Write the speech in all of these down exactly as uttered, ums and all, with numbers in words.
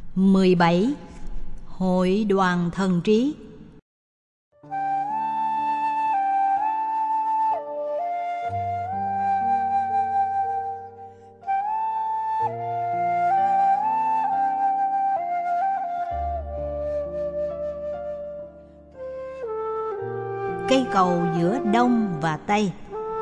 mười bảy. Hội đoàn thần trí. Cây cầu giữa Đông và Tây.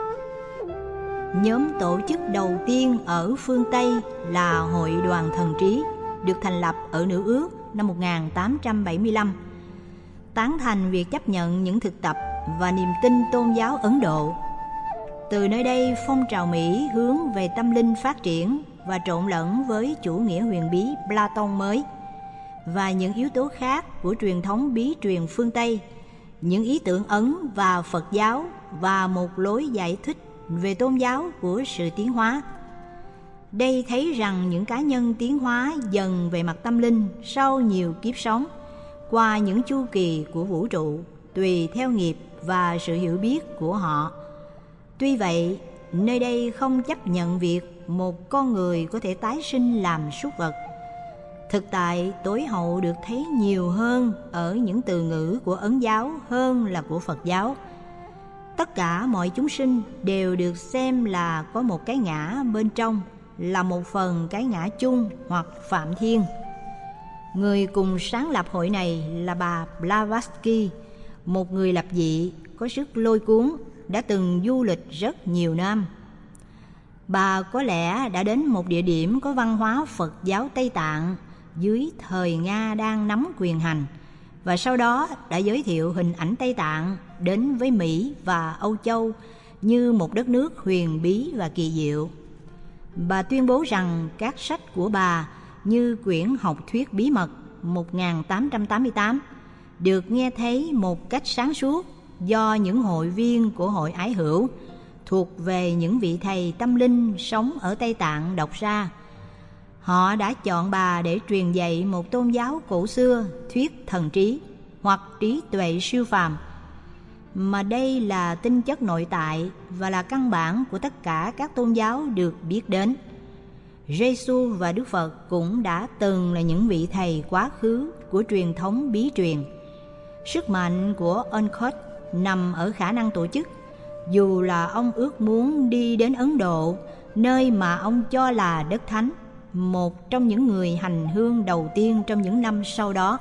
Nhóm tổ chức đầu tiên ở phương Tây là Hội đoàn thần trí, được thành lập ở Nữ Ước năm một nghìn tám trăm bảy mươi lăm, tán thành việc chấp nhận những thực tập và niềm tin tôn giáo Ấn Độ. Từ nơi đây, phong trào Mỹ hướng về tâm linh phát triển và trộn lẫn với chủ nghĩa huyền bí Platon mới và những yếu tố khác của truyền thống bí truyền phương Tây, những ý tưởng Ấn và Phật giáo và một lối giải thích về tôn giáo của sự tiến hóa. Đây thấy rằng những cá nhân tiến hóa dần về mặt tâm linh sau nhiều kiếp sống qua những chu kỳ của vũ trụ tùy theo nghiệp và sự hiểu biết của họ. Tuy vậy, nơi đây không chấp nhận việc một con người có thể tái sinh làm súc vật. Thực tại, tối hậu được thấy nhiều hơn ở những từ ngữ của Ấn giáo hơn là của Phật giáo. Tất cả mọi chúng sinh đều được xem là có một cái ngã bên trong, là một phần cái ngã chung hoặc Phạm Thiên. Người cùng sáng lập hội này là bà Blavatsky, một người lập dị có sức lôi cuốn, đã từng du lịch rất nhiều năm. Bà có lẽ đã đến một địa điểm có văn hóa Phật giáo Tây Tạng dưới thời Nga đang nắm quyền hành, và sau đó đã giới thiệu hình ảnh Tây Tạng đến với Mỹ và Âu Châu như một đất nước huyền bí và kỳ diệu. Bà tuyên bố rằng các sách của bà như quyển Học thuyết bí mật một nghìn tám trăm tám mươi tám được nghe thấy một cách sáng suốt do những hội viên của hội ái hữu thuộc về những vị thầy tâm linh sống ở Tây Tạng đọc ra. Họ đã chọn bà để truyền dạy một tôn giáo cổ xưa thuyết thần trí hoặc trí tuệ siêu phàm, mà đây là tinh chất nội tại và là căn bản của tất cả các tôn giáo được biết đến. Giê-xu và Đức Phật cũng đã từng là những vị thầy quá khứ của truyền thống bí truyền. Sức mạnh của Onkot nằm ở khả năng tổ chức, dù là ông ước muốn đi đến Ấn Độ, nơi mà ông cho là đất thánh, một trong những người hành hương đầu tiên trong những năm sau đó.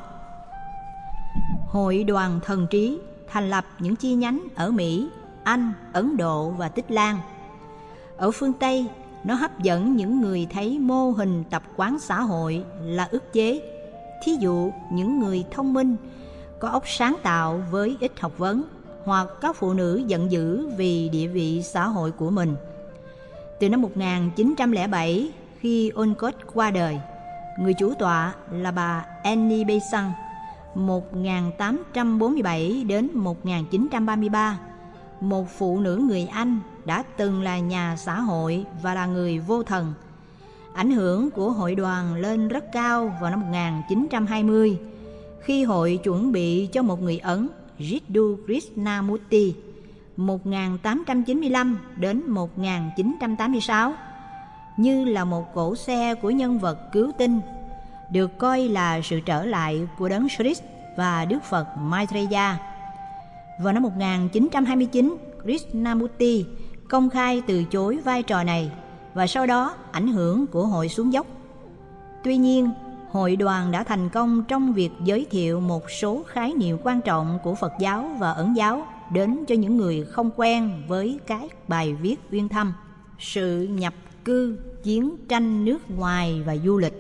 Hội đoàn thần trí thành lập những chi nhánh ở Mỹ, Anh, Ấn Độ và Tích Lan. Ở phương Tây, nó hấp dẫn những người thấy mô hình tập quán xã hội là ức chế. Thí dụ, những người thông minh, có óc sáng tạo với ít học vấn, hoặc các phụ nữ giận dữ vì địa vị xã hội của mình. Từ năm một nghìn chín trăm lẻ bảy, khi Onkot qua đời, người chủ tọa là bà Annie Besant một nghìn tám trăm bốn mươi bảy đến một nghìn chín trăm ba mươi ba, một phụ nữ người Anh đã từng là nhà xã hội và là người vô thần. Ảnh hưởng của hội đoàn lên rất cao vào năm một nghìn chín trăm hai mươi, khi hội chuẩn bị cho một người Ấn, Jiddu Krishnamurti một nghìn tám trăm chín mươi lăm đến một nghìn chín trăm tám mươi sáu, như là một cỗ xe của nhân vật cứu tinh, được coi là sự trở lại của đấng Christ và Đức Phật Maitreya. Vào năm một nghìn chín trăm hai mươi chín, Krishnamurti công khai từ chối vai trò này, và sau đó ảnh hưởng của hội xuống dốc. Tuy nhiên, hội đoàn đã thành công trong việc giới thiệu một số khái niệm quan trọng của Phật giáo và Ấn giáo đến cho những người không quen với các bài viết uyên thâm, sự nhập cư, chiến tranh nước ngoài và du lịch.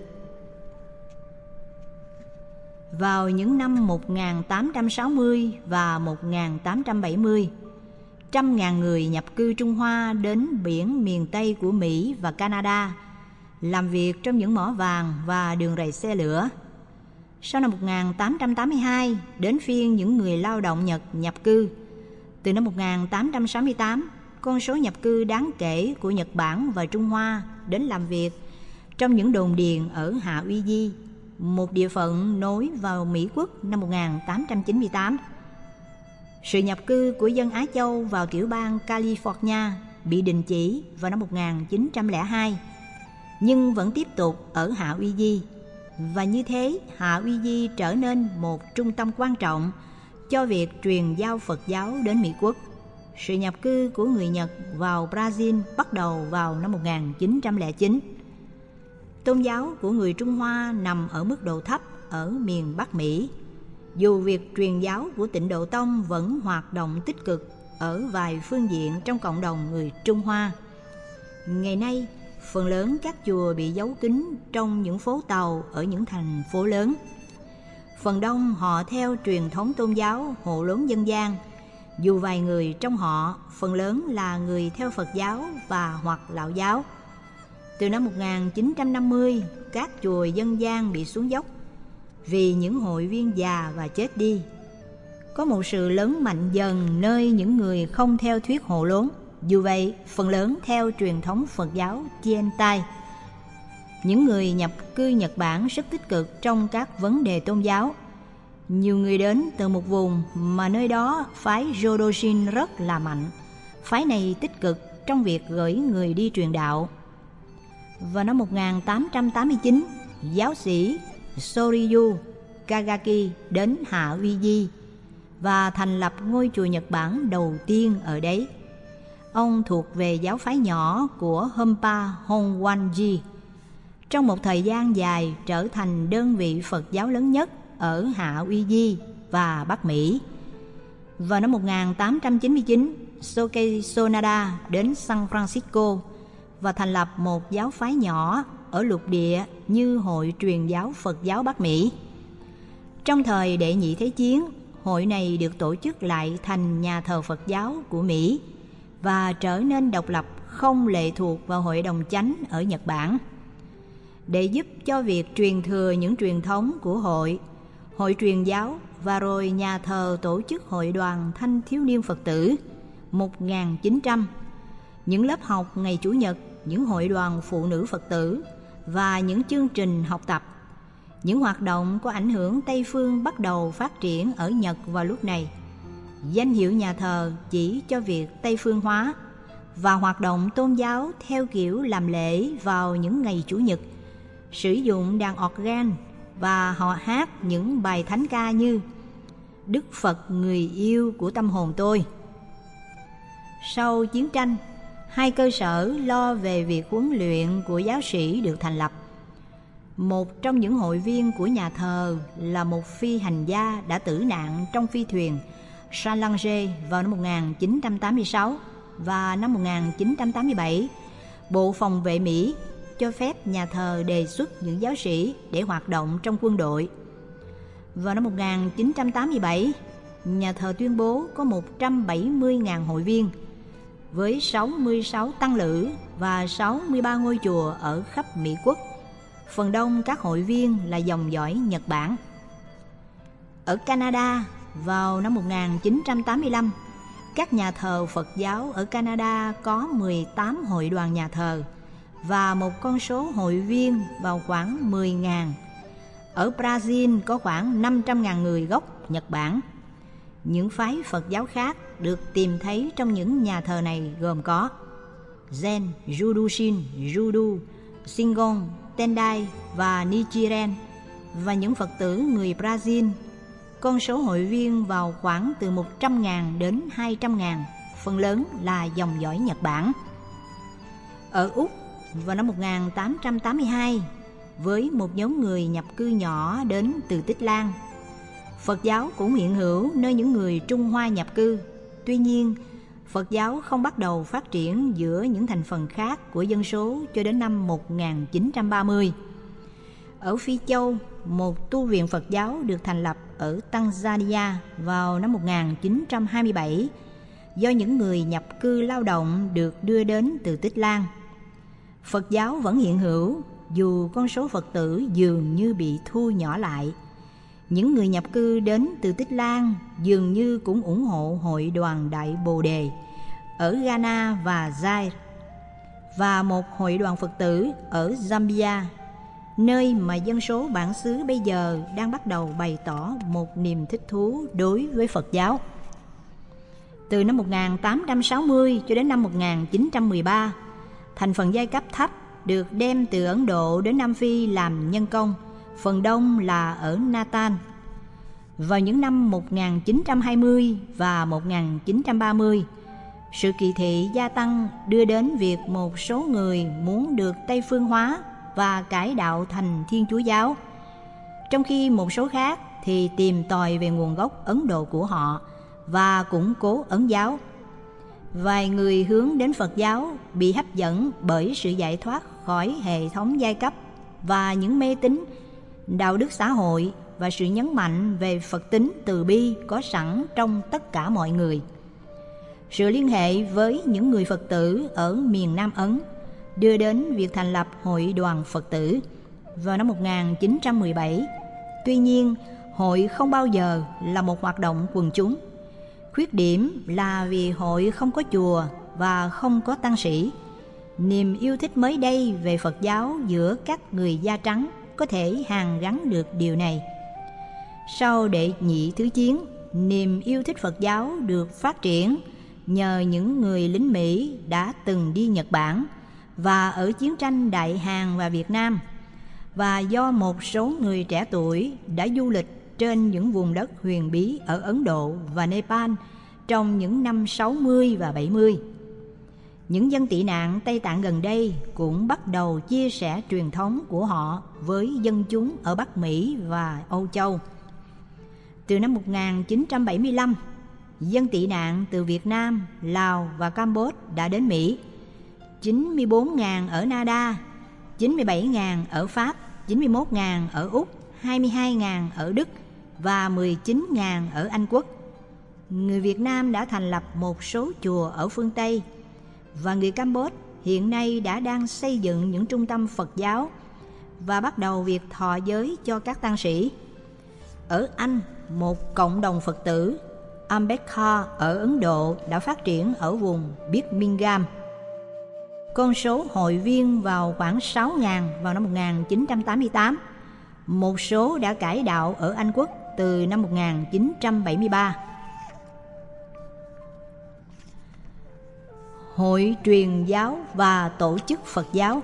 Vào những năm một nghìn tám trăm sáu mươi và một nghìn tám trăm bảy mươi, trăm ngàn người nhập cư Trung Hoa đến biển miền Tây của Mỹ và Canada, làm việc trong những mỏ vàng và đường ray xe lửa. Sau năm một nghìn tám trăm tám mươi hai, đến phiên những người lao động Nhật nhập cư. Từ năm một nghìn tám trăm sáu mươi tám, con số nhập cư đáng kể của Nhật Bản và Trung Hoa đến làm việc trong những đồn điền ở Hạ Uy Di, một địa phận nối vào Mỹ Quốc năm một nghìn tám trăm chín mươi tám. Sự nhập cư của dân Á Châu vào tiểu bang California bị đình chỉ vào năm một nghìn chín trăm lẻ hai, nhưng vẫn tiếp tục ở Hạ Uy Di. Và như thế, Hạ Uy Di trở nên một trung tâm quan trọng cho việc truyền giao Phật giáo đến Mỹ quốc. Sự nhập cư của người Nhật vào Brazil bắt đầu vào năm một nghìn chín trăm lẻ chín. Tôn giáo của người Trung Hoa nằm ở mức độ thấp ở miền Bắc Mỹ, dù việc truyền giáo của Tịnh Độ Tông vẫn hoạt động tích cực ở vài phương diện trong cộng đồng người Trung Hoa. Ngày nay, phần lớn các chùa bị giấu kín trong những phố tàu ở những thành phố lớn. Phần đông họ theo truyền thống tôn giáo hộ lốn dân gian, dù vài người trong họ phần lớn là người theo Phật giáo và hoặc Lão giáo. Từ năm một nghìn chín trăm năm mươi, các chùa dân gian bị xuống dốc vì những hội viên già và chết đi. Có một sự lớn mạnh dần nơi những người không theo thuyết hộ lốn, dù vậy phần lớn theo truyền thống Phật giáo Chientai. Những người nhập cư Nhật Bản rất tích cực trong các vấn đề tôn giáo. Nhiều người đến từ một vùng mà nơi đó phái Jōdoshin rất là mạnh. Phái này tích cực trong việc gửi người đi truyền đạo. Vào năm một nghìn tám trăm tám mươi chín, giáo sĩ Soryu Kagaki đến Hạ Uy Di và thành lập ngôi chùa Nhật Bản đầu tiên ở đấy. Ông thuộc về giáo phái nhỏ của Hompa Honwanji. Trong một thời gian dài trở thành đơn vị Phật giáo lớn nhất ở Hạ Uy Di và Bắc Mỹ. Vào năm một nghìn tám trăm chín mươi chín, Soke Sonada đến San Francisco và thành lập một giáo phái nhỏ ở lục địa như Hội Truyền giáo Phật giáo Bắc Mỹ. Trong thời Đệ Nhị Thế Chiến, hội này được tổ chức lại thành nhà thờ Phật giáo của Mỹ và trở nên độc lập, không lệ thuộc vào Hội đồng Chánh ở Nhật Bản. Để giúp cho việc truyền thừa những truyền thống của hội, Hội Truyền giáo và rồi nhà thờ tổ chức Hội đoàn Thanh thiếu niên Phật tử một nghìn chín trăm, những lớp học ngày Chủ nhật, những hội đoàn phụ nữ Phật tử và những chương trình học tập. Những hoạt động có ảnh hưởng Tây phương bắt đầu phát triển ở Nhật vào lúc này. Danh hiệu nhà thờ chỉ cho việc Tây phương hóa và hoạt động tôn giáo theo kiểu làm lễ vào những ngày Chủ nhật, sử dụng đàn organ và họ hát những bài thánh ca như Đức Phật người yêu của tâm hồn tôi. Sau chiến tranh, hai cơ sở lo về việc huấn luyện của giáo sĩ được thành lập. Một trong những hội viên của nhà thờ là một phi hành gia đã tử nạn trong phi thuyền Challenger vào năm một nghìn chín trăm tám mươi sáu, và năm một nghìn chín trăm tám mươi bảy, Bộ Phòng vệ Mỹ cho phép nhà thờ đề xuất những giáo sĩ để hoạt động trong quân đội. Vào năm một nghìn chín trăm tám mươi bảy, nhà thờ tuyên bố có một trăm bảy mươi nghìn hội viên với sáu mươi sáu tăng lữ và sáu mươi ba ngôi chùa ở khắp Mỹ quốc. Phần đông các hội viên là dòng dõi Nhật Bản. Ở Canada, vào năm một nghìn chín trăm tám mươi lăm, các nhà thờ Phật giáo ở Canada có mười tám hội đoàn nhà thờ và một con số hội viên vào khoảng mười nghìn. Ở Brazil có khoảng năm trăm nghìn người gốc Nhật Bản. Những phái Phật giáo khác được tìm thấy trong những nhà thờ này gồm có Zen, Judushin, Judu, Shingon, Tendai và Nichiren, và những Phật tử người Brazil. Con số hội viên vào khoảng từ một trăm nghìn đến hai trăm nghìn, phần lớn là dòng dõi Nhật Bản. Ở Úc, vào năm một nghìn tám trăm tám mươi hai, với một nhóm người nhập cư nhỏ đến từ Tích Lan, Phật giáo cũng hiện hữu nơi những người Trung Hoa nhập cư. Tuy nhiên, Phật giáo không bắt đầu phát triển giữa những thành phần khác của dân số cho đến năm một nghìn chín trăm ba mươi. Ở Phi Châu, một tu viện Phật giáo được thành lập ở Tanzania vào năm một nghìn chín trăm hai mươi bảy do những người nhập cư lao động được đưa đến từ Tích Lan. Phật giáo vẫn hiện hữu dù con số Phật tử dường như bị thu nhỏ lại. Những người nhập cư đến từ Tích Lan dường như cũng ủng hộ Hội đoàn Đại Bồ Đề ở Ghana và Zaire, và một hội đoàn Phật tử ở Zambia, nơi mà dân số bản xứ bây giờ đang bắt đầu bày tỏ một niềm thích thú đối với Phật giáo. Từ năm một nghìn tám trăm sáu mươi cho đến năm một nghìn chín trăm mười ba, thành phần giai cấp thấp được đem từ Ấn Độ đến Nam Phi làm nhân công phần đông là ở Nathan. Vào những năm một nghìn chín trăm hai mươi và một nghìn chín trăm ba mươi, sự kỳ thị gia tăng đưa đến việc một số người muốn được Tây phương hóa và cải đạo thành Thiên Chúa giáo, trong khi một số khác thì tìm tòi về nguồn gốc Ấn Độ của họ và củng cố Ấn giáo. Vài người hướng đến Phật giáo bị hấp dẫn bởi sự giải thoát khỏi hệ thống giai cấp và những mê tín đạo đức xã hội và sự nhấn mạnh về Phật tính từ bi có sẵn trong tất cả mọi người. Sự liên hệ với những người Phật tử ở miền Nam Ấn đưa đến việc thành lập Hội đoàn Phật tử vào năm một nghìn chín trăm mười bảy. Tuy nhiên, hội không bao giờ là một hoạt động quần chúng. Khuyết điểm là vì hội không có chùa và không có tăng sĩ. Niềm yêu thích mới đây về Phật giáo giữa các người da trắng có thể hàn gắn được điều này. Sau Đệ Nhị Thứ Chiến, niềm yêu thích Phật giáo được phát triển nhờ những người lính Mỹ đã từng đi Nhật Bản và ở chiến tranh Đại Hàn và Việt Nam, và do một số người trẻ tuổi đã du lịch trên những vùng đất huyền bí ở Ấn Độ và Nepal trong những năm sáu mươi và bảy mươi. Những dân tị nạn Tây Tạng gần đây cũng bắt đầu chia sẻ truyền thống của họ với dân chúng ở Bắc Mỹ và Âu Châu. Từ năm một nghìn chín trăm bảy mươi lăm, dân tị nạn từ Việt Nam, Lào và Campuchia đã đến Mỹ. chín mươi bốn nghìn ở Canada, chín mươi bảy nghìn ở Pháp, chín mươi mốt nghìn ở Úc, hai mươi hai nghìn ở Đức và mười chín nghìn ở Anh Quốc. Người Việt Nam đã thành lập một số chùa ở phương Tây, và người Campuchia hiện nay đã đang xây dựng những trung tâm Phật giáo và bắt đầu việc thọ giới cho các tăng sĩ. Ở Anh, một cộng đồng Phật tử Ambedkar ở Ấn Độ đã phát triển ở vùng Birmingham. Con số hội viên vào khoảng sáu nghìn vào năm một nghìn chín trăm tám mươi tám. Một số đã cải đạo ở Anh Quốc từ năm một nghìn chín trăm bảy mươi ba. Hội truyền giáo và tổ chức Phật giáo.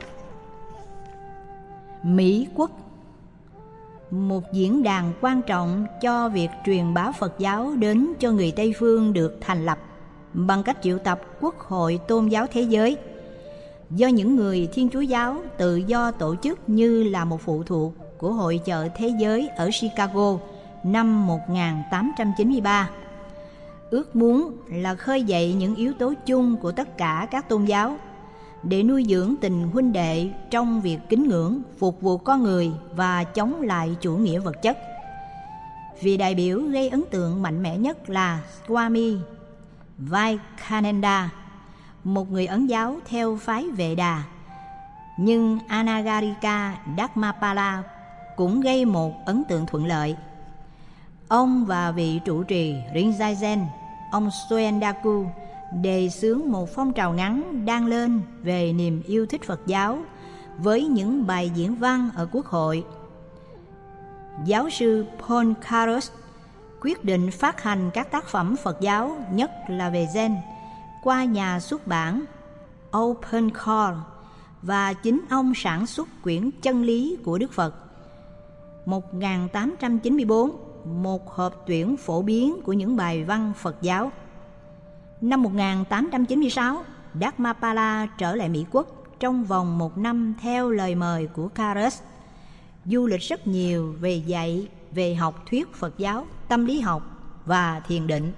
Mỹ Quốc, một diễn đàn quan trọng cho việc truyền bá Phật giáo đến cho người Tây phương, được thành lập bằng cách triệu tập Quốc hội Tôn giáo Thế giới, do những người Thiên Chúa giáo tự do tổ chức như là một phụ thuộc của Hội chợ Thế giới ở Chicago năm một nghìn tám trăm chín mươi ba. Ước muốn là khơi dậy những yếu tố chung của tất cả các tôn giáo để nuôi dưỡng tình huynh đệ trong việc kính ngưỡng, phục vụ con người và chống lại chủ nghĩa vật chất. Vị đại biểu gây ấn tượng mạnh mẽ nhất là Swami Vivekananda, một người Ấn giáo theo phái Vệ Đà, nhưng Anagarika Dharmapala cũng gây một ấn tượng thuận lợi. Ông và vị trụ trì Rinzai, ông Suendaku, đề xướng một phong trào ngắn đang lên về niềm yêu thích Phật giáo với những bài diễn văn ở Quốc hội. Giáo sư Paul Carus quyết định phát hành các tác phẩm Phật giáo, nhất là về Zen, qua nhà xuất bản Open Call, và chính ông sản xuất quyển Chân lý của Đức Phật. một nghìn tám trăm chín mươi tư, một hộp tuyển phổ biến của những bài văn Phật giáo. Năm một nghìn tám trăm chín mươi sáu, Dharmapala trở lại Mỹ Quốc trong vòng một năm theo lời mời của Carus, du lịch rất nhiều về dạy về học thuyết Phật giáo, tâm lý học và thiền định.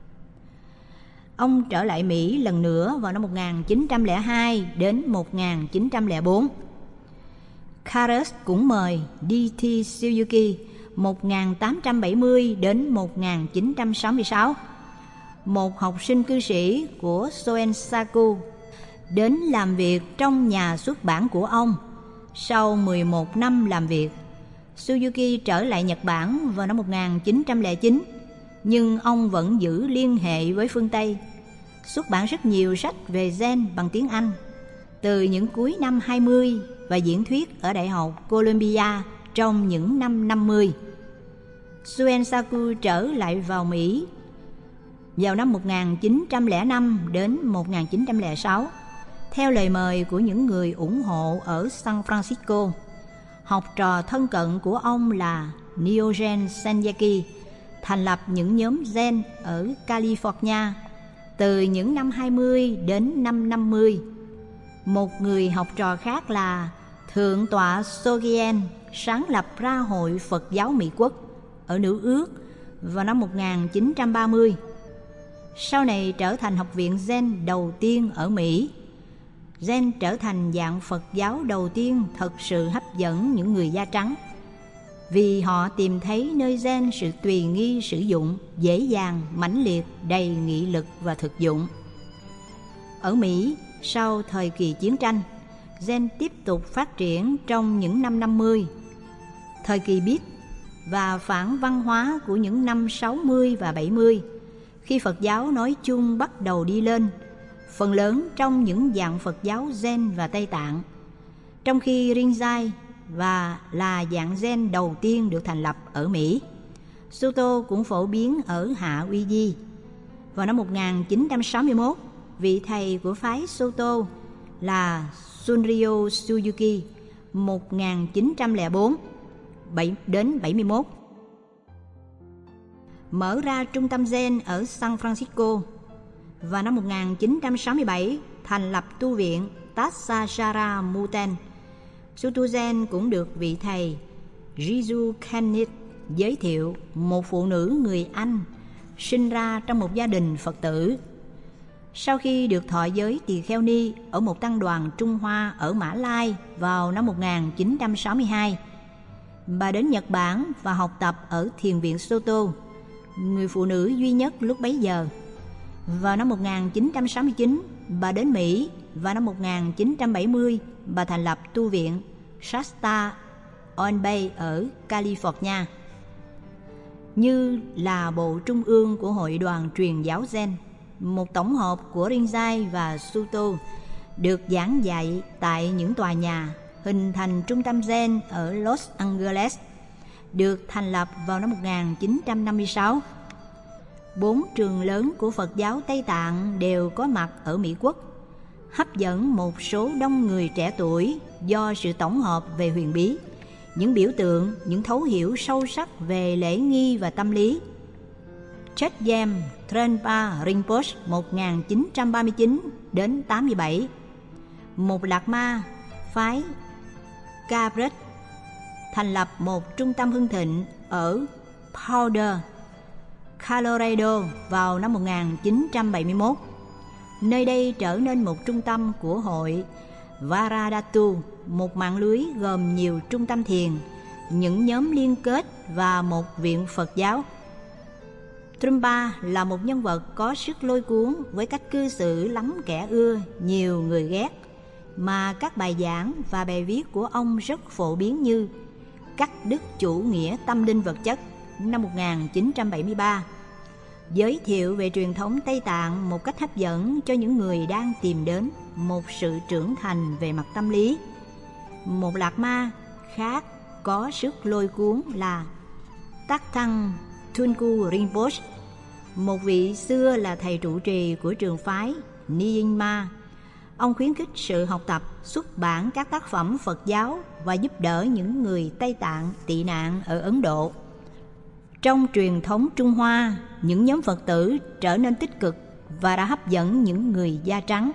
Ông trở lại Mỹ lần nữa vào năm một nghìn chín trăm lẻ hai đến một nghìn chín trăm lẻ bốn. Carus cũng mời D T Suzuki một nghìn tám trăm bảy mươi đến một nghìn chín trăm sáu mươi sáu, một học sinh cư sĩ của Soensaku, đến làm việc trong nhà xuất bản của ông. Sau mười một năm làm việc, Suzuki trở lại Nhật Bản vào năm một nghìn chín trăm lẻ chín, nhưng ông vẫn giữ liên hệ với phương Tây, xuất bản rất nhiều sách về Zen bằng tiếng Anh từ những cuối năm hai mươi và diễn thuyết ở Đại học Columbia trong những năm năm mươi. Suensaku trở lại vào Mỹ vào năm một nghìn chín trăm lẻ năm đến một nghìn chín trăm lẻ sáu theo lời mời của những người ủng hộ ở San Francisco. học trò thân cận của ông là Diogen Senyaki thành lập những nhóm Zen ở California từ những năm hai mươi đến năm năm mươi. Một người học trò khác là Thượng tọa Sogien sáng lập ra Hội Phật giáo Mỹ Quốc ở Nữ Ước vào năm một nghìn chín trăm ba mươi. Sau này trở thành học viện Zen đầu tiên ở Mỹ. Zen trở thành dạng Phật giáo đầu tiên thật sự hấp dẫn những người da trắng, vì họ tìm thấy nơi Zen sự tùy nghi sử dụng, dễ dàng, mãnh liệt, đầy nghị lực và thực dụng. Ở Mỹ, sau thời kỳ chiến tranh, Zen tiếp tục phát triển trong những năm năm mươi, thời kỳ Beat và phản văn hóa của những năm sáu mươi và bảy mươi, khi Phật giáo nói chung bắt đầu đi lên, phần lớn trong những dạng Phật giáo Zen và Tây Tạng, trong khi Rinzai và là dạng Zen đầu tiên được thành lập ở Mỹ. Soto cũng phổ biến ở Hạ Uy Di. Vào năm một nghìn chín trăm sáu mươi mốt, vị thầy của phái Soto là Shunryo Suzuki một nghìn chín trăm lẻ bốn đến bảy mươi mốt mở ra trung tâm Zen ở San Francisco. Vào năm một nghìn chín trăm sáu mươi bảy, thành lập tu viện Tassajara Muten. Su tu Zen cũng được vị thầy Jizu Kenneth giới thiệu, một phụ nữ người Anh sinh ra trong một gia đình Phật tử. Sau khi được thọ giới tỳ kheo ni ở một tăng đoàn Trung Hoa ở Mã Lai vào năm một nghìn chín trăm sáu mươi hai, bà đến Nhật Bản và học tập ở Thiền viện Soto, người phụ nữ duy nhất lúc bấy giờ. Vào năm một nghìn chín trăm sáu mươi chín, bà đến Mỹ và năm một nghìn chín trăm bảy mươi, bà thành lập tu viện Shasta on Bay ở California, như là bộ trung ương của Hội đoàn truyền giáo Zen, một tổng hợp của Rinzai và Suto, được giảng dạy tại những tòa nhà, hình thành trung tâm Zen ở Los Angeles, được thành lập vào năm một nghìn chín trăm năm mươi sáu. Bốn trường lớn của Phật giáo Tây Tạng đều có mặt ở Mỹ Quốc, hấp dẫn một số đông người trẻ tuổi do sự tổng hợp về huyền bí, những biểu tượng, những thấu hiểu sâu sắc về lễ nghi và tâm lý. Chögyam Trengpa Rinpoche một nghìn chín trăm ba mươi chín đến tám mươi bảy, một lạc ma phái Cabret, thành lập một trung tâm hưng thịnh ở Boulder, Colorado vào năm một nghìn chín trăm bảy mươi mốt. Nơi đây trở nên một trung tâm của hội Varadatu, một mạng lưới gồm nhiều trung tâm thiền, những nhóm liên kết và một viện Phật giáo. Trungpa là một nhân vật có sức lôi cuốn với cách cư xử lắm kẻ ưa, nhiều người ghét, mà các bài giảng và bài viết của ông rất phổ biến như Cắt đứt chủ nghĩa tâm linh vật chất năm một nghìn chín trăm bảy mươi ba, giới thiệu về truyền thống Tây Tạng một cách hấp dẫn cho những người đang tìm đến một sự trưởng thành về mặt tâm lý. Một lạc ma khác có sức lôi cuốn là Tát Thăng Tunku Rinpoche, một vị xưa là thầy trụ trì của trường phái Nyingma. Ông khuyến khích sự học tập, xuất bản các tác phẩm Phật giáo và giúp đỡ những người Tây Tạng tị nạn ở Ấn Độ. Trong truyền thống Trung Hoa, những nhóm Phật tử trở nên tích cực và đã hấp dẫn những người da trắng.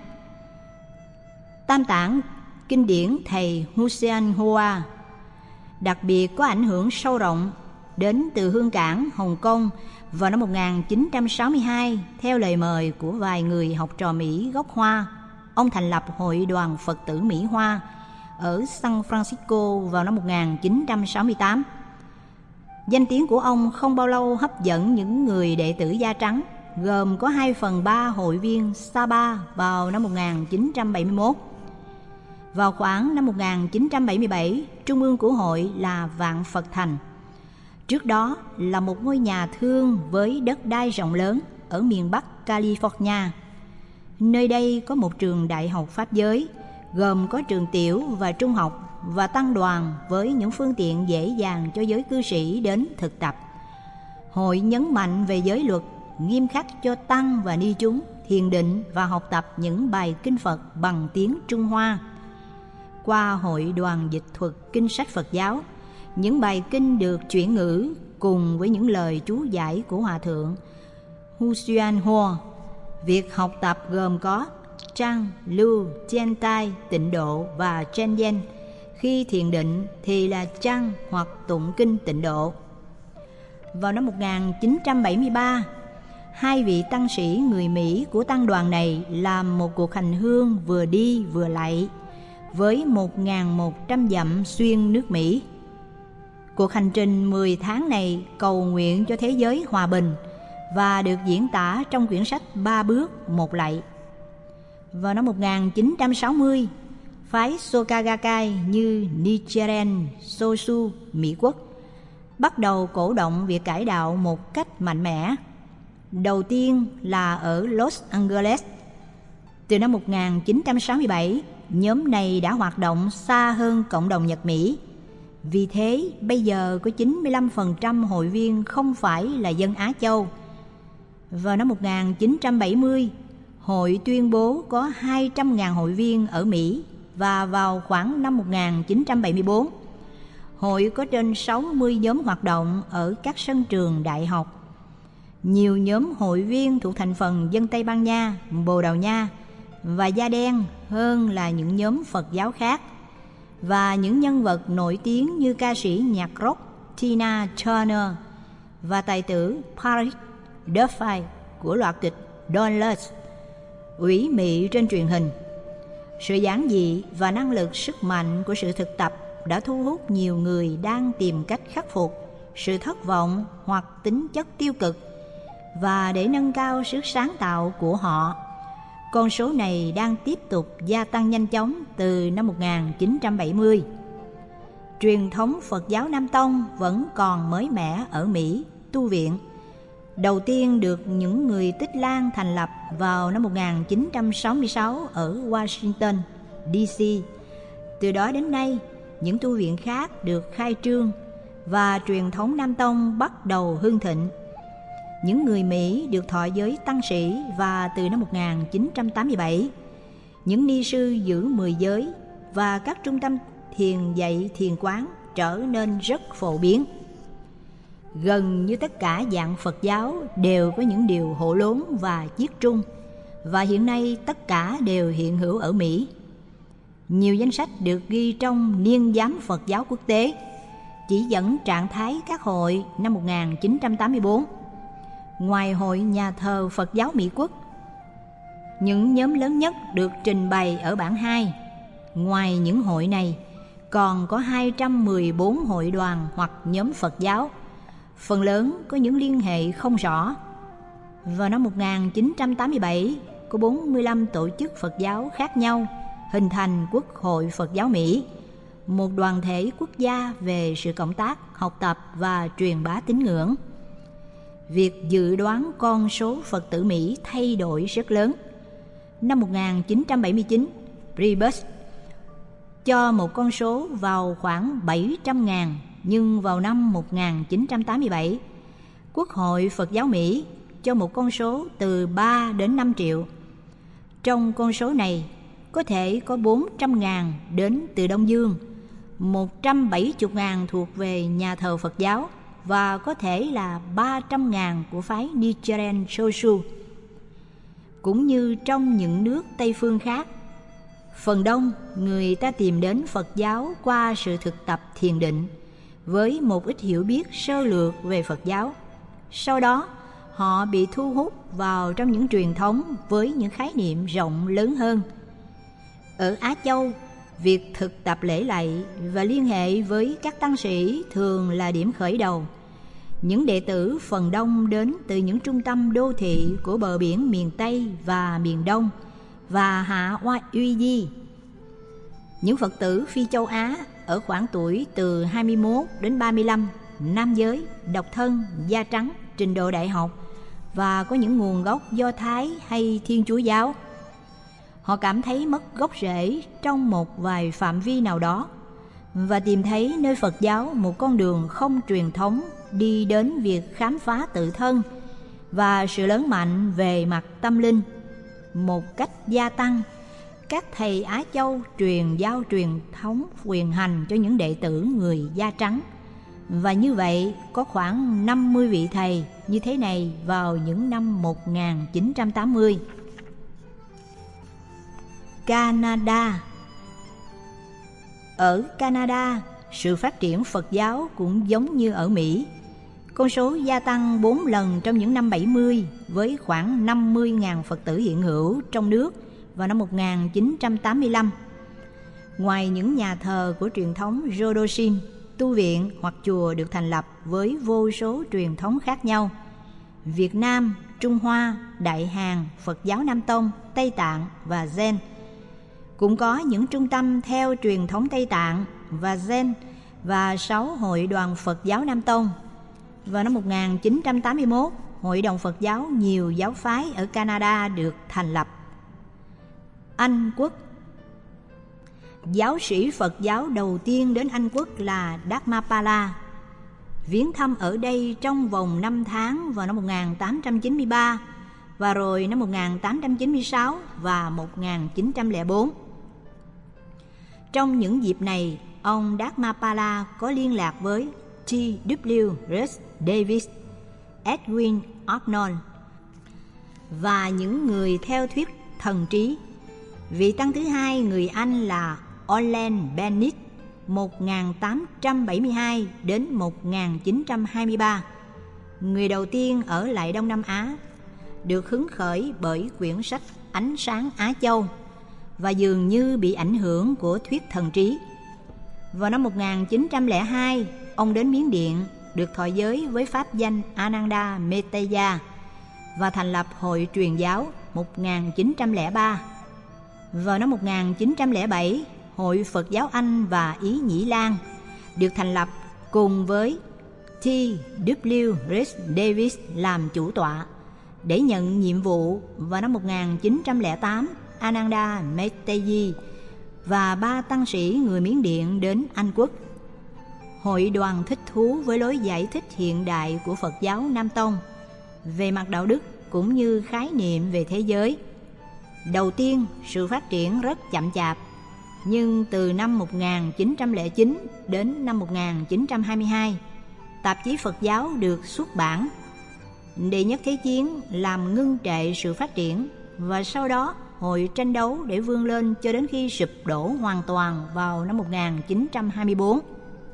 Tam Tạng kinh điển thầy Hussein Hoa đặc biệt có ảnh hưởng sâu rộng đến từ Hương Cảng, Hồng Kông vào năm một nghìn chín trăm sáu mươi hai theo lời mời của vài người học trò Mỹ gốc Hoa. Ông thành lập Hội đoàn Phật tử Mỹ Hoa ở San Francisco vào năm một nghìn chín trăm sáu mươi tám. Danh tiếng của ông không bao lâu hấp dẫn những người đệ tử da trắng, gồm có hai phần ba hội viên Sapa vào năm một nghìn chín trăm bảy mươi mốt. Vào khoảng năm một nghìn chín trăm bảy mươi bảy, trung ương của hội là Vạn Phật Thành. Trước đó là một ngôi nhà thương với đất đai rộng lớn ở miền Bắc California. Nơi đây có một trường đại học Pháp giới, gồm có trường tiểu và trung học và tăng đoàn với những phương tiện dễ dàng cho giới cư sĩ đến thực tập. Hội nhấn mạnh về giới luật, nghiêm khắc cho tăng và ni chúng thiền định và học tập những bài kinh Phật bằng tiếng Trung Hoa. qua Hội đoàn dịch thuật kinh sách Phật giáo. Những bài kinh được chuyển ngữ cùng với những lời chú giải của Hòa thượng Hu Xuan Ho. Việc học tập gồm có Trang, Lưu, Chen Tai, Tịnh Độ và Chen Yen. Khi thiền định thì là Trang hoặc tụng kinh Tịnh Độ. Vào năm một nghìn chín trăm bảy mươi ba, hai vị tăng sĩ người Mỹ của tăng đoàn này làm một cuộc hành hương vừa đi vừa lạy với một nghìn một trăm dặm xuyên nước Mỹ. Cuộc hành trình mười tháng này cầu nguyện cho thế giới hòa bình và được diễn tả trong quyển sách Ba Bước Một Lạy. Vào năm một nghìn chín trăm sáu mươi, phái Soka Gakkai như Nichiren Sosu, Mỹ Quốc, bắt đầu cổ động việc cải đạo một cách mạnh mẽ. Đầu tiên là ở Los Angeles. Từ năm một nghìn chín trăm sáu mươi bảy, nhóm này đã hoạt động xa hơn cộng đồng Nhật Mỹ. Vì thế, bây giờ có chín mươi lăm phần trăm hội viên không phải là dân Á Châu. Vào năm một nghìn chín trăm bảy mươi, hội tuyên bố có hai trăm nghìn hội viên ở Mỹ, và vào khoảng năm một nghìn chín trăm bảy mươi tư, hội có trên sáu mươi nhóm hoạt động ở các sân trường đại học. Nhiều nhóm hội viên thuộc thành phần dân Tây Ban Nha, Bồ Đào Nha và da đen hơn là những nhóm Phật giáo khác, và những nhân vật nổi tiếng như ca sĩ nhạc rock Tina Turner và tài tử Patrick Duffy của loạt kịch Don't Lust, ủy mị trên truyền hình. Sự giản dị và năng lực sức mạnh của sự thực tập đã thu hút nhiều người đang tìm cách khắc phục sự thất vọng hoặc tính chất tiêu cực, và để nâng cao sức sáng tạo của họ. Con số này đang tiếp tục gia tăng nhanh chóng từ năm một nghìn chín trăm bảy mươi. Truyền thống Phật giáo Nam Tông vẫn còn mới mẻ ở Mỹ, tu viện. Đầu tiên được những người Tích Lan thành lập vào năm một nghìn chín trăm sáu mươi sáu ở Washington, đê xê. Từ đó đến nay, những tu viện khác được khai trương và truyền thống Nam Tông bắt đầu hưng thịnh. Những người Mỹ được thọ giới tăng sĩ, và từ năm một nghìn chín trăm tám mươi bảy, những ni sư giữ mười giới và các trung tâm thiền dạy thiền quán trở nên rất phổ biến. Gần như tất cả dạng Phật giáo đều có những điều hộ lốn và chiết trung, và hiện nay tất cả đều hiện hữu ở Mỹ. Nhiều danh sách được ghi trong Niên giám Phật giáo quốc tế chỉ dẫn trạng thái các hội năm một nghìn chín trăm tám mươi tư. Ngoài hội nhà thờ Phật giáo Mỹ Quốc, những nhóm lớn nhất được trình bày ở bảng hai. Ngoài những hội này, còn có hai trăm mười bốn hội đoàn hoặc nhóm Phật giáo, phần lớn có những liên hệ không rõ. Vào năm một nghìn chín trăm tám mươi bảy, có bốn mươi lăm tổ chức Phật giáo khác nhau hình thành Quốc hội Phật giáo Mỹ, một đoàn thể quốc gia về sự cộng tác, học tập và truyền bá tín ngưỡng. Việc dự đoán con số Phật tử Mỹ thay đổi rất lớn. Năm một nghìn chín trăm bảy mươi chín, Rebus cho một con số vào khoảng bảy trăm ngàn, nhưng vào năm một nghìn chín trăm tám mươi bảy, Quốc hội Phật giáo Mỹ cho một con số từ ba đến năm triệu. Trong con số này, có thể có bốn trăm ngàn đến từ Đông Dương, một trăm bảy mươi ngàn thuộc về nhà thờ Phật giáo, và có thể là ba trăm ngàn của phái Nichiren Sosu. Cũng như trong những nước Tây phương khác, phần đông người ta tìm đến Phật giáo qua sự thực tập thiền định với một ít hiểu biết sơ lược về Phật giáo. Sau đó, họ bị thu hút vào trong những truyền thống với những khái niệm rộng lớn hơn. Ở Á Châu, việc thực tập lễ lạy và liên hệ với các tăng sĩ thường là điểm khởi đầu. Những đệ tử phần đông đến từ những trung tâm đô thị của bờ biển miền Tây và miền Đông và Hạ Uy Di. Những Phật tử phi châu Á ở khoảng tuổi từ hai mươi mốt đến ba mươi lăm, nam giới, độc thân, da trắng, trình độ đại học và có những nguồn gốc Do Thái hay Thiên Chúa giáo. Họ cảm thấy mất gốc rễ trong một vài phạm vi nào đó và tìm thấy nơi Phật giáo một con đường không truyền thống đi đến việc khám phá tự thân và sự lớn mạnh về mặt tâm linh một cách gia tăng các thầy Á Châu truyền giao truyền thống quyền hành cho những đệ tử người da trắng. Và như vậy có khoảng năm mươi vị thầy như thế này vào những năm một nghìn chín trăm tám mươi. Canada. Ở Canada, sự phát triển Phật giáo cũng giống như ở Mỹ. Con số gia tăng bốn lần trong những năm bảy mươi với khoảng năm mươi nghìn Phật tử hiện hữu trong nước vào năm một nghìn chín trăm tám mươi lăm. Ngoài những nhà thờ của truyền thống Jodoshin, tu viện hoặc chùa được thành lập với vô số truyền thống khác nhau. Việt Nam, Trung Hoa, Đại Hàn, Phật giáo Nam Tông, Tây Tạng và Zen. Cũng có những trung tâm theo truyền thống Tây Tạng và Zen và sáu hội đoàn Phật giáo Nam Tông. Vào năm một nghìn chín trăm tám mươi mốt, Hội đồng Phật giáo nhiều giáo phái ở Canada được thành lập. Anh Quốc. Giáo sĩ Phật giáo đầu tiên đến Anh Quốc là Dharmapala. Viếng thăm ở đây trong vòng năm tháng vào năm một nghìn tám trăm chín mươi ba và rồi năm một nghìn tám trăm chín mươi sáu và một nghìn chín trăm lẻ bốn. Trong những dịp này, ông Dharmapala có liên lạc với T W Rhys Davis, Edwin Arnold và những người theo thuyết thần trí. Vị tăng thứ hai người Anh là Orland Bennett, một nghìn tám trăm bảy mươi hai đến một nghìn chín trăm hai mươi ba, người đầu tiên ở lại Đông Nam Á, được hứng khởi bởi quyển sách Ánh sáng Á Châu và dường như bị ảnh hưởng của thuyết thần trí. Vào năm một nghìn chín trăm lẻ hai, ông đến Miến Điện, được thọ giới với pháp danh Ananda Meteya và thành lập Hội Truyền giáo một nghìn chín trăm lẻ ba. Vào năm một nghìn chín trăm lẻ bảy, Hội Phật giáo Anh và Ý Nhĩ Lan được thành lập cùng với T W Rhys Davis làm chủ tọa. Để nhận nhiệm vụ, vào năm một nghìn chín trăm lẻ tám, Ananda Meteyi và ba tăng sĩ người Miến Điện đến Anh Quốc. Hội đoàn thích thú với lối giải thích hiện đại của Phật giáo Nam Tông về mặt đạo đức cũng như khái niệm về thế giới. Đầu tiên, sự phát triển rất chậm chạp, nhưng từ năm một nghìn chín trăm lẻ chín đến năm một nghìn chín trăm hai mươi hai, tạp chí Phật giáo được xuất bản. Đệ nhất Thế chiến làm ngưng trệ sự phát triển và sau đó hội tranh đấu để vươn lên cho đến khi sụp đổ hoàn toàn vào năm một nghìn chín trăm hai mươi tư.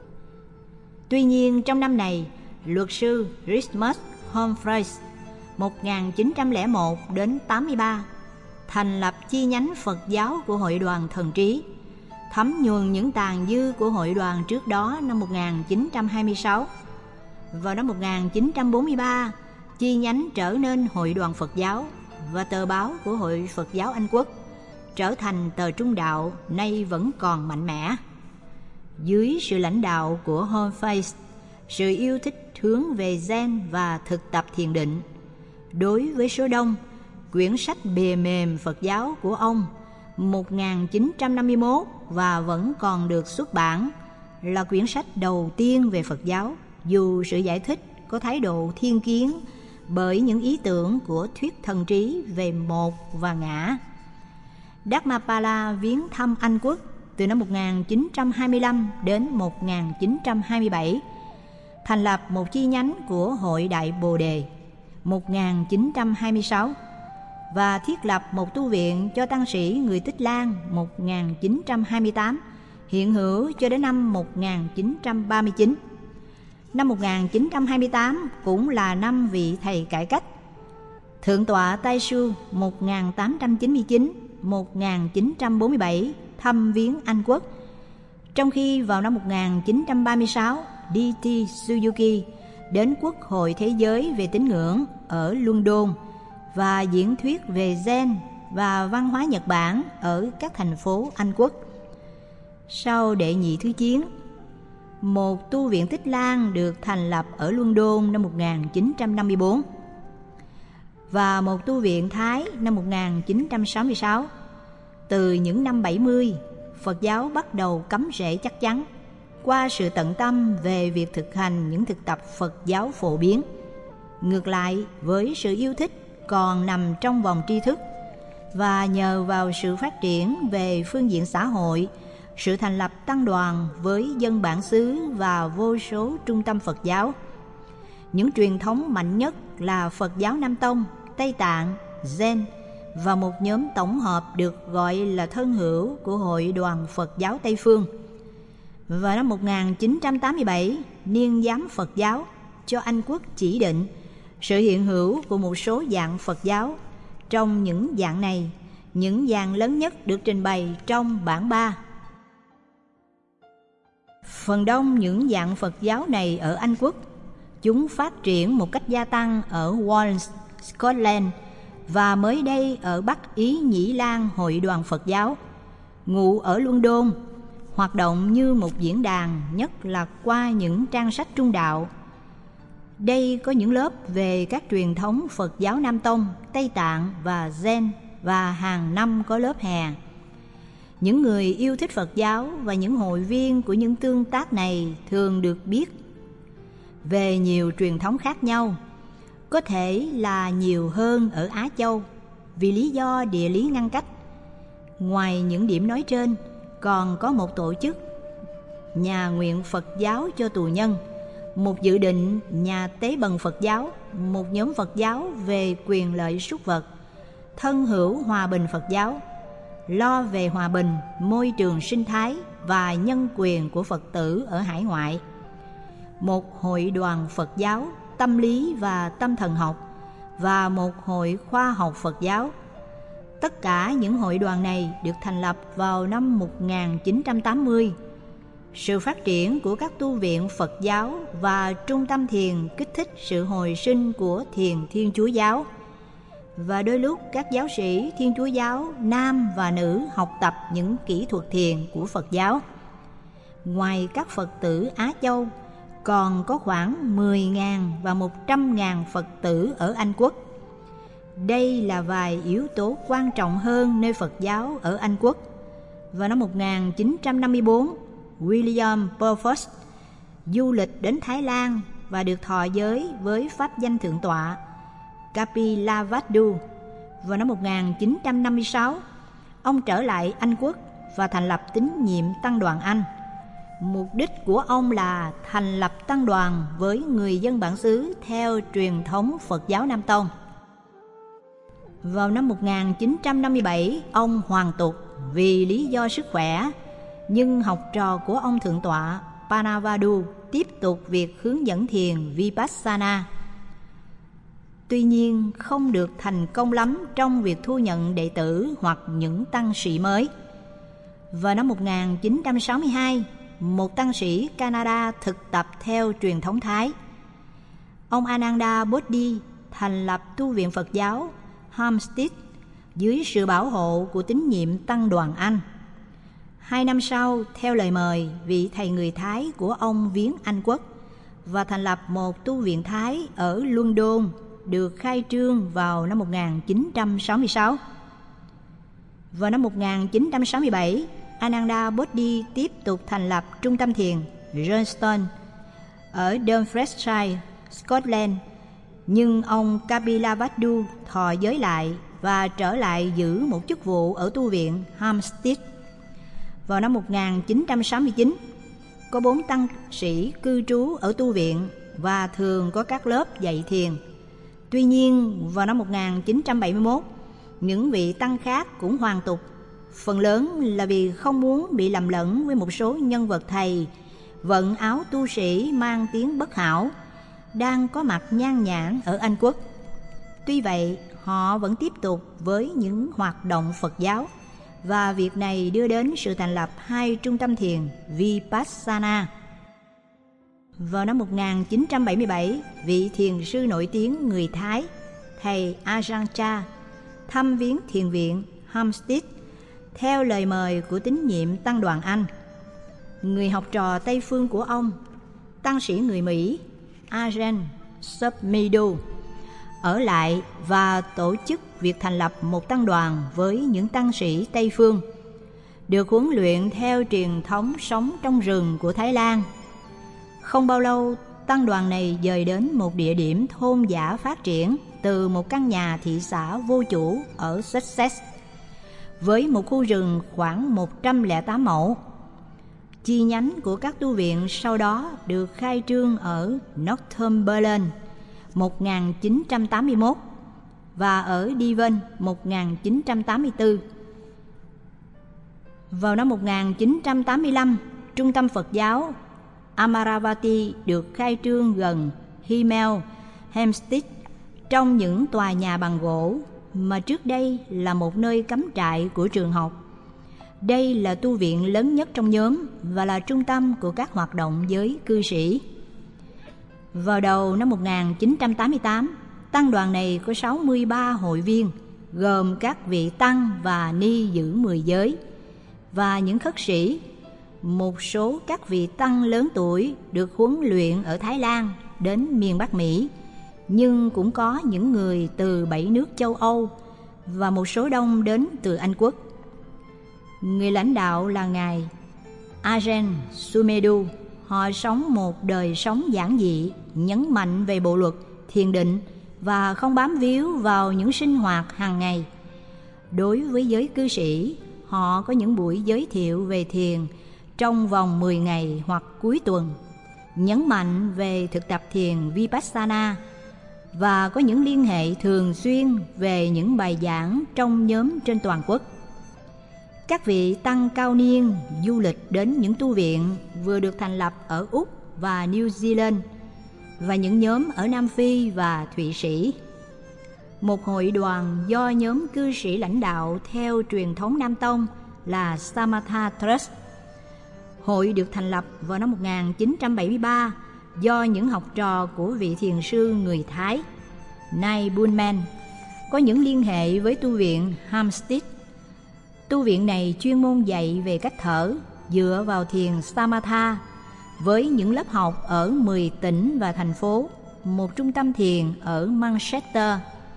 Tuy nhiên trong năm này, luật sư Richmond Humphreys một nghìn chín trăm lẻ một đến tám mươi ba thành lập chi nhánh Phật giáo của Hội đoàn Thần trí, thấm nhuần những tàn dư của hội đoàn trước đó năm một nghìn chín trăm hai mươi sáu. Vào năm một nghìn chín trăm bốn mươi ba, chi nhánh trở nên Hội đoàn Phật giáo và tờ báo của Hội Phật giáo Anh Quốc trở thành tờ trung đạo nay vẫn còn mạnh mẽ. Dưới sự lãnh đạo của Humphreys, sự yêu thích hướng về Zen và thực tập thiền định. Đối với số đông, quyển sách bìa mềm Phật giáo của ông một nghìn chín trăm năm mươi mốt và vẫn còn được xuất bản là quyển sách đầu tiên về Phật giáo, dù sự giải thích có thái độ thiên kiến bởi những ý tưởng của thuyết thần trí về một và ngã. Dharmapala viếng thăm Anh Quốc từ năm một nghìn chín trăm hai mươi lăm đến một nghìn chín trăm hai mươi bảy, thành lập một chi nhánh của Hội Đại Bồ Đề một nghìn chín trăm hai mươi sáu và thiết lập một tu viện cho tăng sĩ người Tích Lan một nghìn chín trăm hai mươi tám, hiện hữu cho đến năm một nghìn chín trăm ba mươi chín. Năm một nghìn chín trăm hai mươi tám cũng là năm vị thầy cải cách. Thượng tọa Taishu một nghìn tám trăm chín mươi chín đến một nghìn chín trăm bốn mươi bảy thăm viếng Anh Quốc, trong khi vào năm một nghìn chín trăm ba mươi sáu, đê tê Suzuki đến Quốc hội Thế giới về tín ngưỡng ở London và diễn thuyết về Zen và văn hóa Nhật Bản ở các thành phố Anh Quốc. Sau Đệ nhị Thứ chiến, một tu viện Tích Lan được thành lập ở London năm một nghìn chín trăm năm mươi tư và một tu viện Thái năm một nghìn chín trăm sáu mươi sáu. Từ những năm bảy mươi, Phật giáo bắt đầu cắm rễ chắc chắn qua sự tận tâm về việc thực hành những thực tập Phật giáo phổ biến. Ngược lại, với sự yêu thích còn nằm trong vòng tri thức, và nhờ vào sự phát triển về phương diện xã hội, sự thành lập tăng đoàn với dân bản xứ và vô số trung tâm Phật giáo. Những truyền thống mạnh nhất là Phật giáo Nam Tông, Tây Tạng, Zen và một nhóm tổng hợp được gọi là thân hữu của Hội đoàn Phật giáo Tây Phương. Vào năm một nghìn chín trăm tám mươi bảy, Niên giám Phật giáo cho Anh Quốc chỉ định sự hiện hữu của một số dạng Phật giáo. Trong những dạng này, những dạng lớn nhất được trình bày trong bản ba. Phần đông những dạng Phật giáo này ở Anh Quốc. Chúng phát triển một cách gia tăng ở Wales, Scotland và mới đây ở Bắc Ý Nhĩ Lan Hội đoàn Phật giáo, ngụ ở London, hoạt động như một diễn đàn, nhất là qua những trang sách trung đạo. Đây có những lớp về các truyền thống Phật giáo Nam Tông, Tây Tạng và Zen, và hàng năm có lớp hè. Những người yêu thích Phật giáo và những hội viên của những tương tác này thường được biết về nhiều truyền thống khác nhau, có thể là nhiều hơn ở Á Châu vì lý do địa lý ngăn cách. Ngoài những điểm nói trên, còn có một tổ chức nhà nguyện Phật giáo cho tù nhân, một dự định nhà tế bần Phật giáo, một nhóm Phật giáo về quyền lợi súc vật, thân hữu hòa bình Phật giáo, lo về hòa bình, môi trường sinh thái và nhân quyền của Phật tử ở hải ngoại, một hội đoàn Phật giáo tâm lý và tâm thần học, và một hội khoa học Phật giáo. Tất cả những hội đoàn này được thành lập vào năm một nghìn chín trăm tám mươi. Sự phát triển của các tu viện Phật giáo và trung tâm thiền kích thích sự hồi sinh của thiền Thiên Chúa giáo, và đôi lúc các giáo sĩ Thiên Chúa giáo nam và nữ học tập những kỹ thuật thiền của Phật giáo. Ngoài các Phật tử Á Châu, còn có khoảng mười nghìn và một trăm nghìn Phật tử ở Anh Quốc. Đây là vài yếu tố quan trọng hơn nơi Phật giáo ở Anh Quốc. Vào năm một nghìn chín trăm năm mươi tư, William Purfoss du lịch đến Thái Lan và được thọ giới với pháp danh thượng tọa Kapilavatthu. Vào năm một nghìn chín trăm năm mươi sáu, ông trở lại Anh Quốc và thành lập tín nhiệm Tăng đoàn Anh. Mục đích của ông là thành lập tăng đoàn với người dân bản xứ theo truyền thống Phật giáo Nam Tông. Vào năm một nghìn chín trăm năm mươi bảy, ông hoàn tục vì lý do sức khỏe, nhưng học trò của ông thượng tọa Panavadu tiếp tục việc hướng dẫn thiền Vipassana. Tuy nhiên, không được thành công lắm trong việc thu nhận đệ tử hoặc những tăng sĩ mới. Vào năm một nghìn chín trăm sáu mươi hai, một tăng sĩ Canada thực tập theo truyền thống Thái. Ông Ananda Bodhi thành lập tu viện Phật giáo Hampstead dưới sự bảo hộ của tín nhiệm Tăng đoàn Anh. Hai năm sau, theo lời mời, vị thầy người Thái của ông viếng Anh Quốc và thành lập một tu viện Thái ở London, được khai trương vào năm một nghìn chín trăm sáu mươi sáu. Vào năm một nghìn chín trăm sáu mươi bảy, Ananda Bodhi tiếp tục thành lập trung tâm thiền Johnstone ở Dumfriesshire, Scotland, nhưng ông Kapilavatthu thọ giới lại và trở lại giữ một chức vụ ở tu viện Hampstead. Vào năm một nghìn chín trăm sáu mươi chín, có bốn tăng sĩ cư trú ở tu viện và thường có các lớp dạy thiền. Tuy nhiên, vào năm một nghìn chín trăm bảy mươi mốt, những vị tăng khác cũng hoàn tục, phần lớn là vì không muốn bị lầm lẫn với một số nhân vật thầy vận áo tu sĩ mang tiếng bất hảo đang có mặt nhan nhản ở Anh Quốc. Tuy vậy, họ vẫn tiếp tục với những hoạt động Phật giáo, và việc này đưa đến sự thành lập hai trung tâm thiền Vipassana. Vào năm một nghìn chín trăm bảy mươi bảy, vị thiền sư nổi tiếng người Thái, thầy Ajahn Chah, thăm viếng thiền viện Hampstead theo lời mời của tín nhiệm Tăng đoàn Anh. Người học trò Tây phương của ông, tăng sĩ người Mỹ Ajahn Submedo, ở lại và tổ chức việc thành lập một tăng đoàn với những tăng sĩ Tây phương, được huấn luyện theo truyền thống sống trong rừng của Thái Lan. Không bao lâu, tăng đoàn này dời đến một địa điểm thôn dã phát triển từ một căn nhà thị xã vô chủ ở Sussex. với một khu rừng khoảng một trăm lẻ tám mẫu. Chi nhánh của các tu viện sau đó được khai trương ở Northumberland một nghìn chín trăm tám mươi mốt và ở Devon một nghìn chín trăm tám mươi tư. Vào năm một nghìn chín trăm tám mươi lăm, trung tâm Phật giáo Amaravati được khai trương gần Hemel Hempstead trong những tòa nhà bằng gỗ mà trước đây là một nơi cắm trại của trường học. Đây là tu viện lớn nhất trong nhóm và là trung tâm của các hoạt động với cư sĩ. Vào đầu năm một nghìn chín trăm tám mươi tám, tăng đoàn này có sáu mươi ba hội viên, gồm các vị tăng và ni giữ mười giới và những khất sĩ. Một số các vị tăng lớn tuổi được huấn luyện ở Thái Lan đến miền Bắc Mỹ, nhưng cũng có những người từ bảy nước châu Âu và một số đông đến từ Anh Quốc. Người lãnh đạo là Ngài Ajahn Sumedho. Họ sống một đời sống giản dị, nhấn mạnh về bộ luật, thiền định và không bám víu vào những sinh hoạt hàng ngày. Đối với giới cư sĩ, họ có những buổi giới thiệu về thiền trong vòng mười ngày hoặc cuối tuần, nhấn mạnh về thực tập thiền Vipassana và có những liên hệ thường xuyên về những bài giảng trong nhóm trên toàn quốc. Các vị tăng cao niên du lịch đến những tu viện vừa được thành lập ở Úc và New Zealand và những nhóm ở Nam Phi và Thụy Sĩ. Một hội đoàn do nhóm cư sĩ lãnh đạo theo truyền thống Nam Tông là Samatha Trust. Hội được thành lập vào năm một nghìn chín trăm bảy mươi ba do những học trò của vị thiền sư người Thái Nai Bunman có những liên hệ với tu viện Hampstead. Tu viện này chuyên môn dạy về cách thở dựa vào thiền Samatha với những lớp học ở mười tỉnh và thành phố, một trung tâm thiền ở Manchester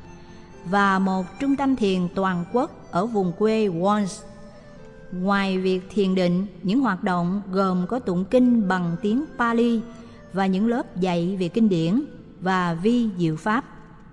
và một trung tâm thiền toàn quốc ở vùng quê Wales. Ngoài việc thiền định, những hoạt động gồm có tụng kinh bằng tiếng Pali và những lớp dạy về kinh điển và vi diệu pháp.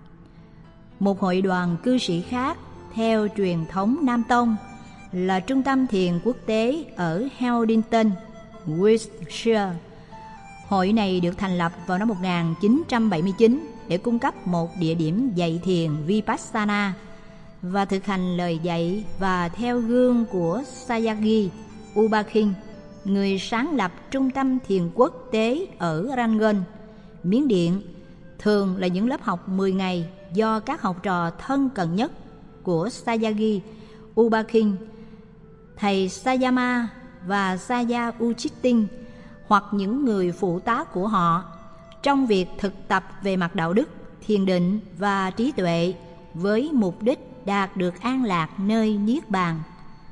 Một hội đoàn cư sĩ khác theo truyền thống Nam Tông là Trung tâm Thiền Quốc tế ở Heldington, Wiltshire. Hội này được thành lập vào năm một nghìn chín trăm bảy mươi chín để cung cấp một địa điểm dạy thiền Vipassana và thực hành lời dạy và theo gương của Sayagyi Ubakhin, người sáng lập Trung tâm Thiền Quốc tế ở Rangoon, Miến Điện, thường là những lớp học mười ngày do các học trò thân cận nhất của Sayagyi Ubakhin, thầy Sayama và Saya Uchittin hoặc những người phụ tá của họ trong việc thực tập về mặt đạo đức, thiền định và trí tuệ với mục đích đạt được an lạc nơi Niết Bàn.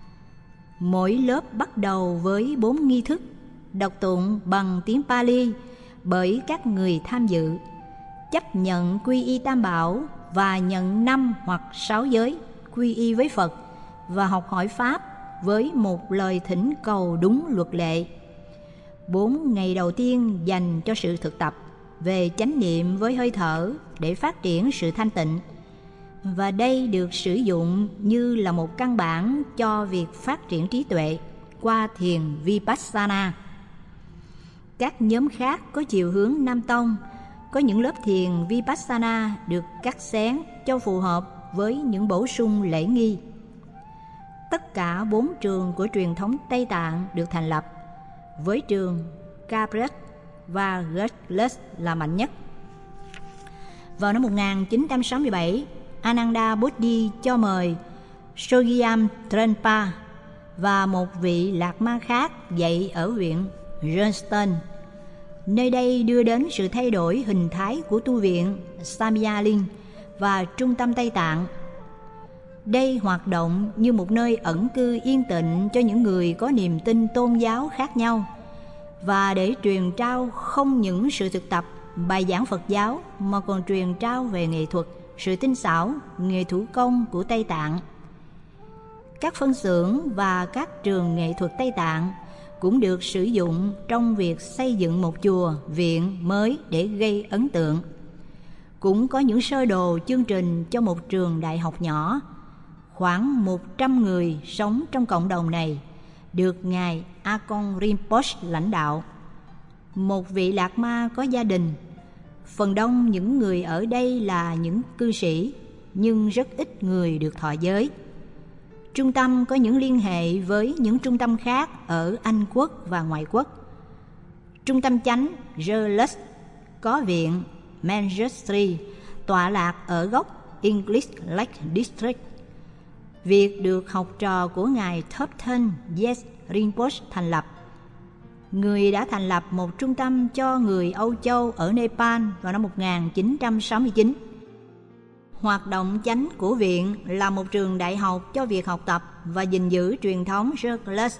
Mỗi lớp bắt đầu với bốn nghi thức đọc tụng bằng tiếng Pali bởi các người tham dự, chấp nhận quy y Tam Bảo và nhận năm hoặc sáu giới quy y với Phật và học hỏi Pháp với một lời thỉnh cầu đúng luật lệ. Bốn ngày đầu tiên dành cho sự thực tập về chánh niệm với hơi thở để phát triển sự thanh tịnh, và đây được sử dụng như là một căn bản cho việc phát triển trí tuệ qua thiền Vipassana. Các nhóm khác có chiều hướng Nam Tông có những lớp thiền Vipassana được cắt xén cho phù hợp với những bổ sung lễ nghi. Tất cả bốn trường của truyền thống Tây Tạng được thành lập, với trường Cambridge và Gurdjieff là mạnh nhất. Vào năm một nghìn chín trăm sáu mươi bảy, Ananda Bodhi cho mời Sogyam Trungpa và một vị lạc ma khác dạy ở huyện Johnston. Nơi đây đưa đến sự thay đổi hình thái của tu viện Samyaling và Trung tâm Tây Tạng. Đây hoạt động như một nơi ẩn cư yên tĩnh cho những người có niềm tin tôn giáo khác nhau và để truyền trao không những sự thực tập, bài giảng Phật giáo mà còn truyền trao về nghệ thuật, sự tinh xảo, nghề thủ công của Tây Tạng. Các phân xưởng và các trường nghệ thuật Tây Tạng cũng được sử dụng trong việc xây dựng một chùa, viện mới để gây ấn tượng. Cũng có những sơ đồ chương trình cho một trường đại học nhỏ, Khoảng một trăm người sống trong cộng đồng này, được Ngài Akon Rinpoche lãnh đạo. Một vị Lạt Ma có gia đình. Phần đông những người ở đây là những cư sĩ, nhưng rất ít người được thọ giới. Trung tâm có những liên hệ với những trung tâm khác ở Anh quốc và ngoại quốc. Trung tâm chánh Gerlach có viện Manchester tọa lạc ở góc English Lake District. Việc được học trò của Ngài Thubten Yes Rinpoche thành lập. Người đã thành lập một trung tâm cho người Âu Châu ở Nepal vào năm một nghìn chín trăm sáu mươi chín. Hoạt động chánh của viện là một trường đại học cho việc học tập và gìn giữ truyền thống Gerlach.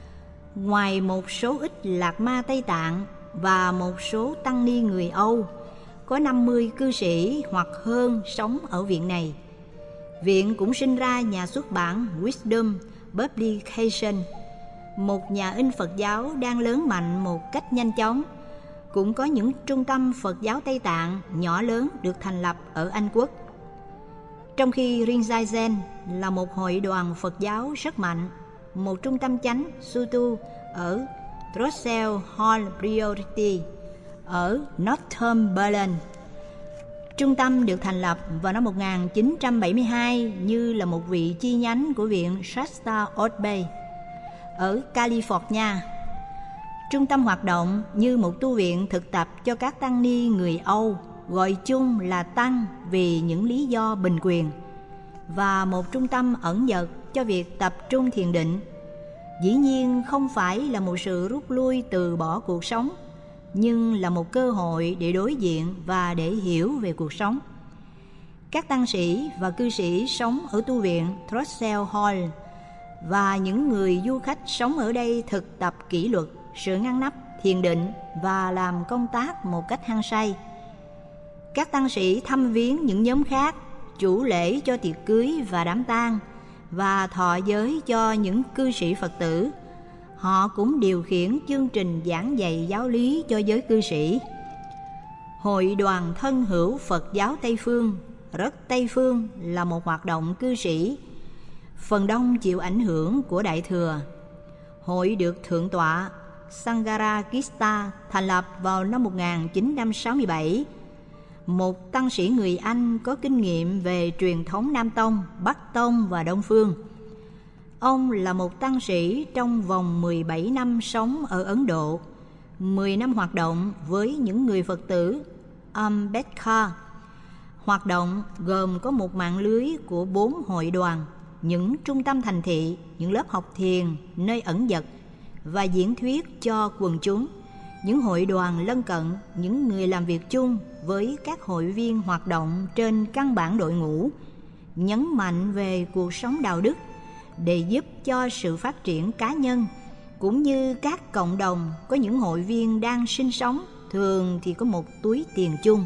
Ngoài một số ít Lạt Ma Tây Tạng và một số tăng ni người Âu, có năm mươi cư sĩ hoặc hơn sống ở viện này. Viện cũng sinh ra nhà xuất bản Wisdom Publication, một nhà in Phật giáo đang lớn mạnh một cách nhanh chóng. Cũng có những trung tâm Phật giáo Tây Tạng nhỏ lớn được thành lập ở Anh quốc. Trong khi Rinzai là một hội đoàn Phật giáo rất mạnh, một trung tâm chánh Sutu ở Russell Hall Priority ở Northumberland. Trung tâm được thành lập vào năm một nghìn chín trăm bảy mươi hai như là một vị chi nhánh của viện Shasta Bay ở California. Trung tâm hoạt động như một tu viện thực tập cho các tăng ni người Âu, gọi chung là tăng vì những lý do bình quyền, và một trung tâm ẩn dật cho việc tập trung thiền định. Dĩ nhiên không phải là một sự rút lui từ bỏ cuộc sống, nhưng là một cơ hội để đối diện và để hiểu về cuộc sống. Các tăng sĩ và cư sĩ sống ở tu viện Russell Hall và những người du khách sống ở đây thực tập kỷ luật, sự ngăn nắp, thiền định và làm công tác một cách hăng say. Các tăng sĩ thăm viếng những nhóm khác, chủ lễ cho tiệc cưới và đám tang, và thọ giới cho những cư sĩ Phật tử. Họ cũng điều khiển chương trình giảng dạy giáo lý cho giới cư sĩ. Hội đoàn thân hữu Phật giáo Tây Phương, rất Tây Phương, là một hoạt động cư sĩ, phần đông chịu ảnh hưởng của Đại Thừa. Hội được Thượng tọa Sangarakista thành lập vào năm một nghìn chín trăm sáu mươi bảy. Một tăng sĩ người Anh có kinh nghiệm về truyền thống Nam Tông, Bắc Tông và Đông Phương. Ông là một tăng sĩ trong vòng mười bảy năm sống ở Ấn Độ, mười năm hoạt động với những người Phật tử Ambedkar. Hoạt động gồm có một mạng lưới của bốn hội đoàn, những trung tâm thành thị, những lớp học thiền, nơi ẩn dật và diễn thuyết cho quần chúng, những hội đoàn lân cận, những người làm việc chung với các hội viên hoạt động trên căn bản đội ngũ, nhấn mạnh về cuộc sống đạo đức để giúp cho sự phát triển cá nhân, cũng như các cộng đồng có những hội viên đang sinh sống, thường thì có một túi tiền chung.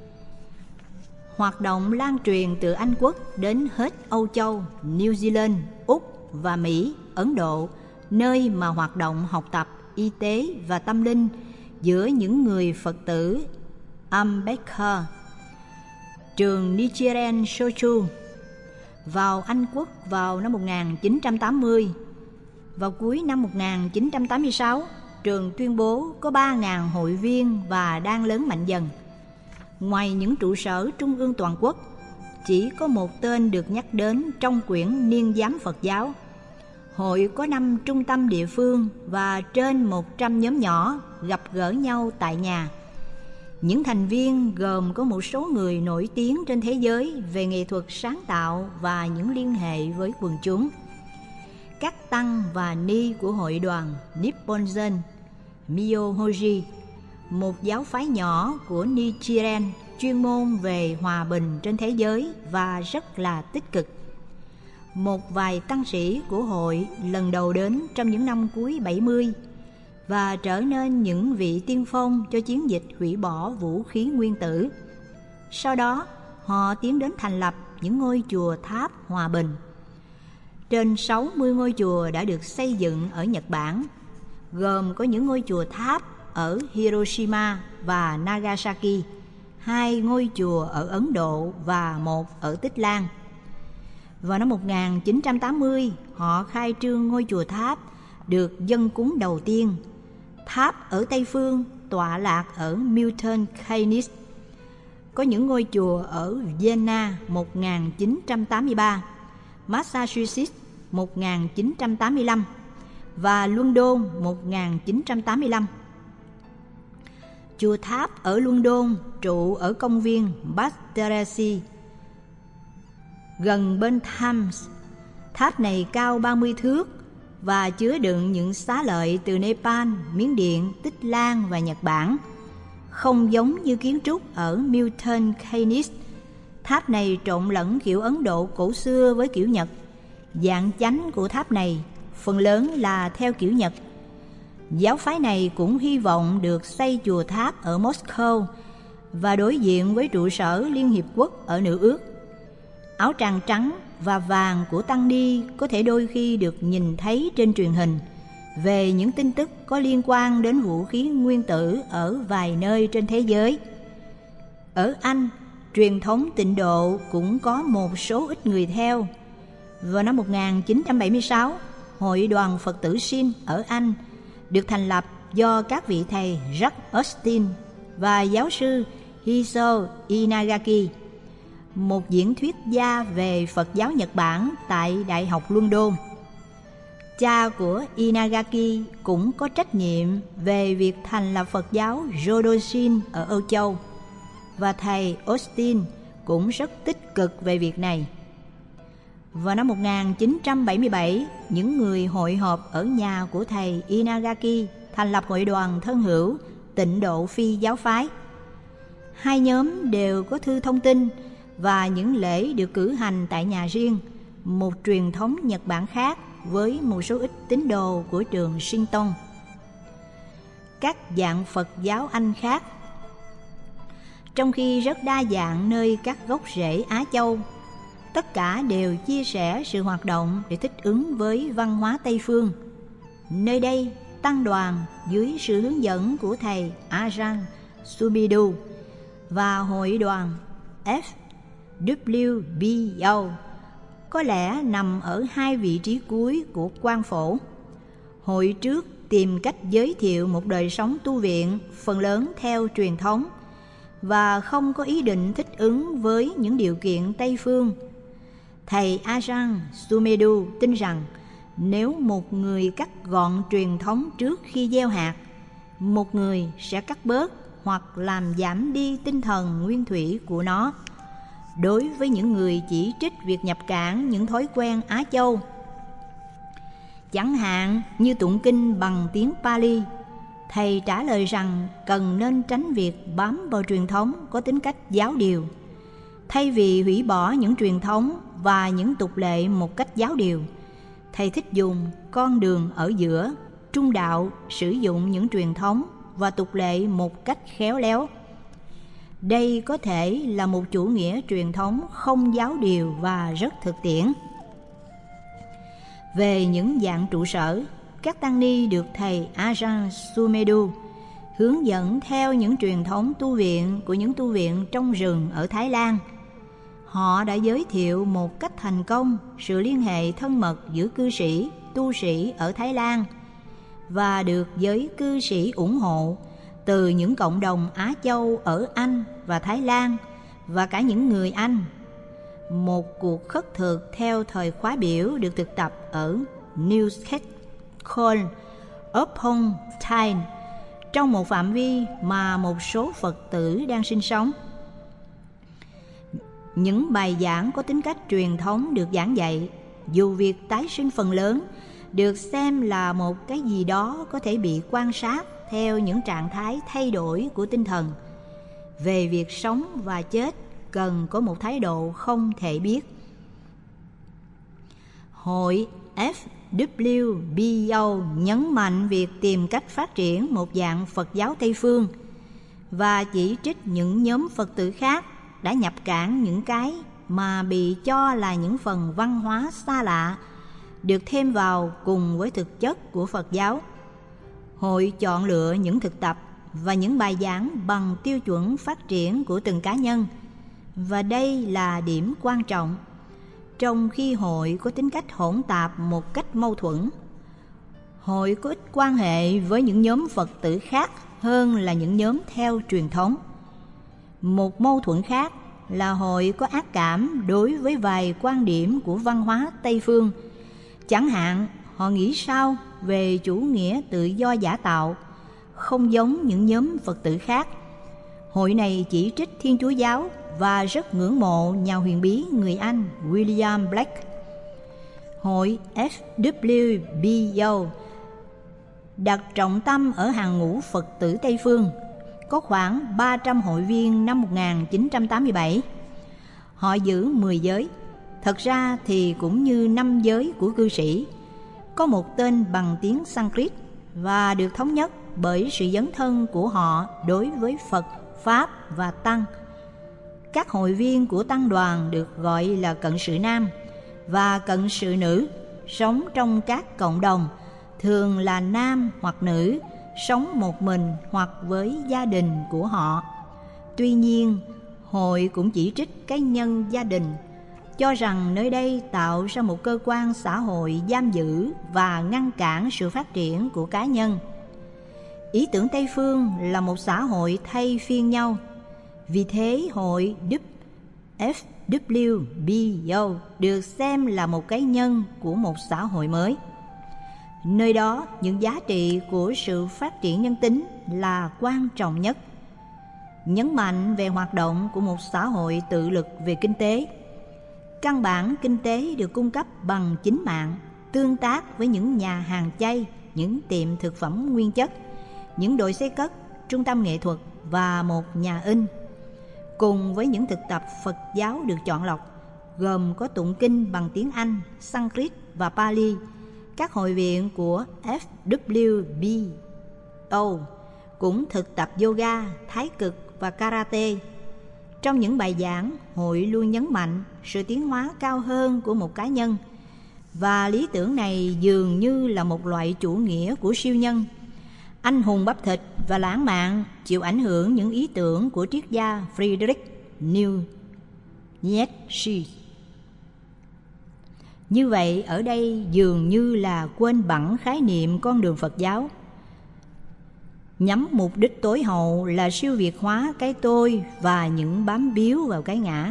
Hoạt động lan truyền từ Anh quốc đến hết Âu Châu, New Zealand, Úc và Mỹ, Ấn Độ, nơi mà hoạt động học tập, y tế và tâm linh giữa những người Phật tử Ambedkar. Trường Nichiren Shochu vào Anh quốc vào năm một nghìn chín trăm tám mươi. Vào cuối năm một nghìn chín trăm tám mươi sáu, trường tuyên bố có ba nghìn hội viên và đang lớn mạnh dần. Ngoài những trụ sở trung ương toàn quốc, chỉ có một tên được nhắc đến trong quyển Niên giám Phật giáo. Hội có năm trung tâm địa phương và trên một trăm nhóm nhỏ gặp gỡ nhau tại nhà. Những thành viên gồm có một số người nổi tiếng trên thế giới về nghệ thuật sáng tạo và những liên hệ với quần chúng. Các tăng và ni của hội đoàn Nipponzen Myohoji, một giáo phái nhỏ của Nichiren chuyên môn về hòa bình trên thế giới và rất là tích cực. Một vài tăng sĩ của hội lần đầu đến trong những năm cuối bảy mươi và trở nên những vị tiên phong cho chiến dịch hủy bỏ vũ khí nguyên tử. Sau đó, họ tiến đến thành lập những ngôi chùa tháp hòa bình. Trên sáu mươi ngôi chùa đã được xây dựng ở Nhật Bản, gồm có những ngôi chùa tháp ở Hiroshima và Nagasaki, hai ngôi chùa ở Ấn Độ và một ở Tích Lan. Vào năm một nghìn chín trăm tám mươi, họ khai trương ngôi chùa tháp được dâng cúng đầu tiên. Tháp ở Tây Phương tọa lạc ở Milton Keynes. Có những ngôi chùa ở Vienna một nghìn chín trăm tám mươi ba, Massachusetts một nghìn chín trăm tám mươi lăm và London một nghìn chín trăm tám mươi lăm. Chùa tháp ở London trụ ở công viên Battersea gần bên Thames. Tháp này cao ba mươi thước và chứa đựng những xá lợi từ Nepal, Miến Điện, Tích Lan và Nhật Bản. Không giống như kiến trúc ở Milton Keynes, tháp này trộn lẫn kiểu Ấn Độ cổ xưa với kiểu Nhật. Dạng chánh của tháp này phần lớn là theo kiểu Nhật. Giáo phái này cũng hy vọng được xây chùa tháp ở Moscow và đối diện với trụ sở Liên Hiệp Quốc ở Nữ Ước. Áo tràng trắng và vàng của tăng ni có thể đôi khi được nhìn thấy trên truyền hình về những tin tức có liên quan đến vũ khí nguyên tử ở vài nơi trên thế giới. Ở Anh, truyền thống tịnh độ cũng có một số ít người theo. Vào năm một nghìn chín trăm bảy mươi sáu, Hội đoàn Phật tử Sin ở Anh được thành lập do các vị thầy Jack Austin và giáo sư Hisao Inagaki, một diễn thuyết gia về Phật giáo Nhật Bản tại Đại học London. Cha của Inagaki cũng có trách nhiệm về việc thành lập Phật giáo Jodoshin ở Âu Châu, và thầy Austin cũng rất tích cực về việc này. Vào năm một nghìn chín trăm bảy mươi bảy, những người hội họp ở nhà của thầy Inagaki thành lập hội đoàn thân hữu Tịnh độ Phi giáo phái. Hai nhóm đều có thư thông tin và những lễ được cử hành tại nhà riêng, một truyền thống Nhật Bản khác với một số ít tín đồ của trường Shinton. Các dạng Phật giáo Anh khác, trong khi rất đa dạng nơi các gốc rễ Á Châu, tất cả đều chia sẻ sự hoạt động để thích ứng với văn hóa Tây Phương. Nơi đây, tăng đoàn dưới sự hướng dẫn của thầy Ajahn Sumedho và hội đoàn F W B O có lẽ nằm ở hai vị trí cuối của quan phổ. Hội trước tìm cách giới thiệu một đời sống tu viện phần lớn theo truyền thống và không có ý định thích ứng với những điều kiện Tây Phương. Thầy Ajahn Sumedho tin rằng nếu một người cắt gọn truyền thống trước khi gieo hạt, một người sẽ cắt bớt hoặc làm giảm đi tinh thần nguyên thủy của nó. Đối với những người chỉ trích việc nhập cảng những thói quen Á Châu, chẳng hạn như tụng kinh bằng tiếng Pali, thầy trả lời rằng cần nên tránh việc bám vào truyền thống có tính cách giáo điều. Thay vì hủy bỏ những truyền thống và những tục lệ một cách giáo điều, thầy thích dùng con đường ở giữa, trung đạo, sử dụng những truyền thống và tục lệ một cách khéo léo. Đây có thể là một chủ nghĩa truyền thống không giáo điều và rất thực tiễn. Về những dạng trụ sở, các tăng ni được thầy Ajahn Sumedho hướng dẫn theo những truyền thống tu viện của những tu viện trong rừng ở Thái Lan. Họ đã giới thiệu một cách thành công sự liên hệ thân mật giữa cư sĩ, tu sĩ ở Thái Lan và được giới cư sĩ ủng hộ từ những cộng đồng Á Châu ở Anh và Thái Lan và cả những người Anh. Một cuộc khất thực theo thời khóa biểu được thực tập ở Newcastle upon Tyne trong một phạm vi mà một số Phật tử đang sinh sống. Những bài giảng có tính cách truyền thống được giảng dạy, dù việc tái sinh phần lớn được xem là một cái gì đó có thể bị quan sát theo những trạng thái thay đổi của tinh thần. Về việc sống và chết cần có một thái độ không thể biết. Hội F W B O nhấn mạnh việc tìm cách phát triển một dạng Phật giáo Tây Phương và chỉ trích những nhóm Phật tử khác đã nhập cảng những cái mà bị cho là những phần văn hóa xa lạ được thêm vào cùng với thực chất của Phật giáo. Hội chọn lựa những thực tập và những bài giảng bằng tiêu chuẩn phát triển của từng cá nhân, và đây là điểm quan trọng. trong khi hội có tính cách hỗn tạp một cách mâu thuẫn. Hội có ít quan hệ với những nhóm Phật tử khác hơn là những nhóm theo truyền thống. Một mâu thuẫn khác là hội có ác cảm đối với vài quan điểm của văn hóa Tây phương. Chẳng hạn, họ nghĩ sao về chủ nghĩa tự do giả tạo, không giống những nhóm Phật tử khác. Hội này chỉ trích Thiên Chúa giáo và rất ngưỡng mộ nhà huyền bí người Anh William Blake. Hội F W B O đặt trọng tâm ở hàng ngũ Phật tử Tây phương, có khoảng ba trăm hội viên năm một nghìn chín trăm tám mươi bảy. Họ giữ mười giới, thật ra thì cũng như năm giới của cư sĩ, có một tên bằng tiếng Sanskrit và được thống nhất bởi sự dấn thân của họ đối với Phật, Pháp và Tăng. Các hội viên của Tăng đoàn được gọi là cận sự nam và cận sự nữ, sống trong các cộng đồng, thường là nam hoặc nữ, sống một mình hoặc với gia đình của họ. Tuy nhiên, hội cũng chỉ trích cá nhân gia đình, cho rằng nơi đây tạo ra một cơ quan xã hội giam giữ và ngăn cản sự phát triển của cá nhân. Ý tưởng Tây phương là một xã hội thay phiên nhau. Vì thế, hội F W B O được xem là một cá nhân của một xã hội mới. Nơi đó, những giá trị của sự phát triển nhân tính là quan trọng nhất. Nhấn mạnh về hoạt động của một xã hội tự lực về kinh tế. Căn bản kinh tế được cung cấp bằng chính mạng, tương tác với những nhà hàng chay, những tiệm thực phẩm nguyên chất, những đội xây cất, trung tâm nghệ thuật và một nhà in. Cùng với những thực tập Phật giáo được chọn lọc, gồm có tụng kinh bằng tiếng Anh, Sanskrit và Pali, các hội viện của F W B O cũng thực tập yoga, thái cực và karate. Trong những bài giảng, hội luôn nhấn mạnh sự tiến hóa cao hơn của một cá nhân, và lý tưởng này dường như là một loại chủ nghĩa của siêu nhân. Anh hùng bắp thịt và lãng mạn chịu ảnh hưởng những ý tưởng của triết gia Friedrich Nietzsche. Như vậy, ở đây dường như là quên bẵng khái niệm con đường Phật giáo, nhắm mục đích tối hậu là siêu việt hóa cái tôi và những bám víu vào cái ngã.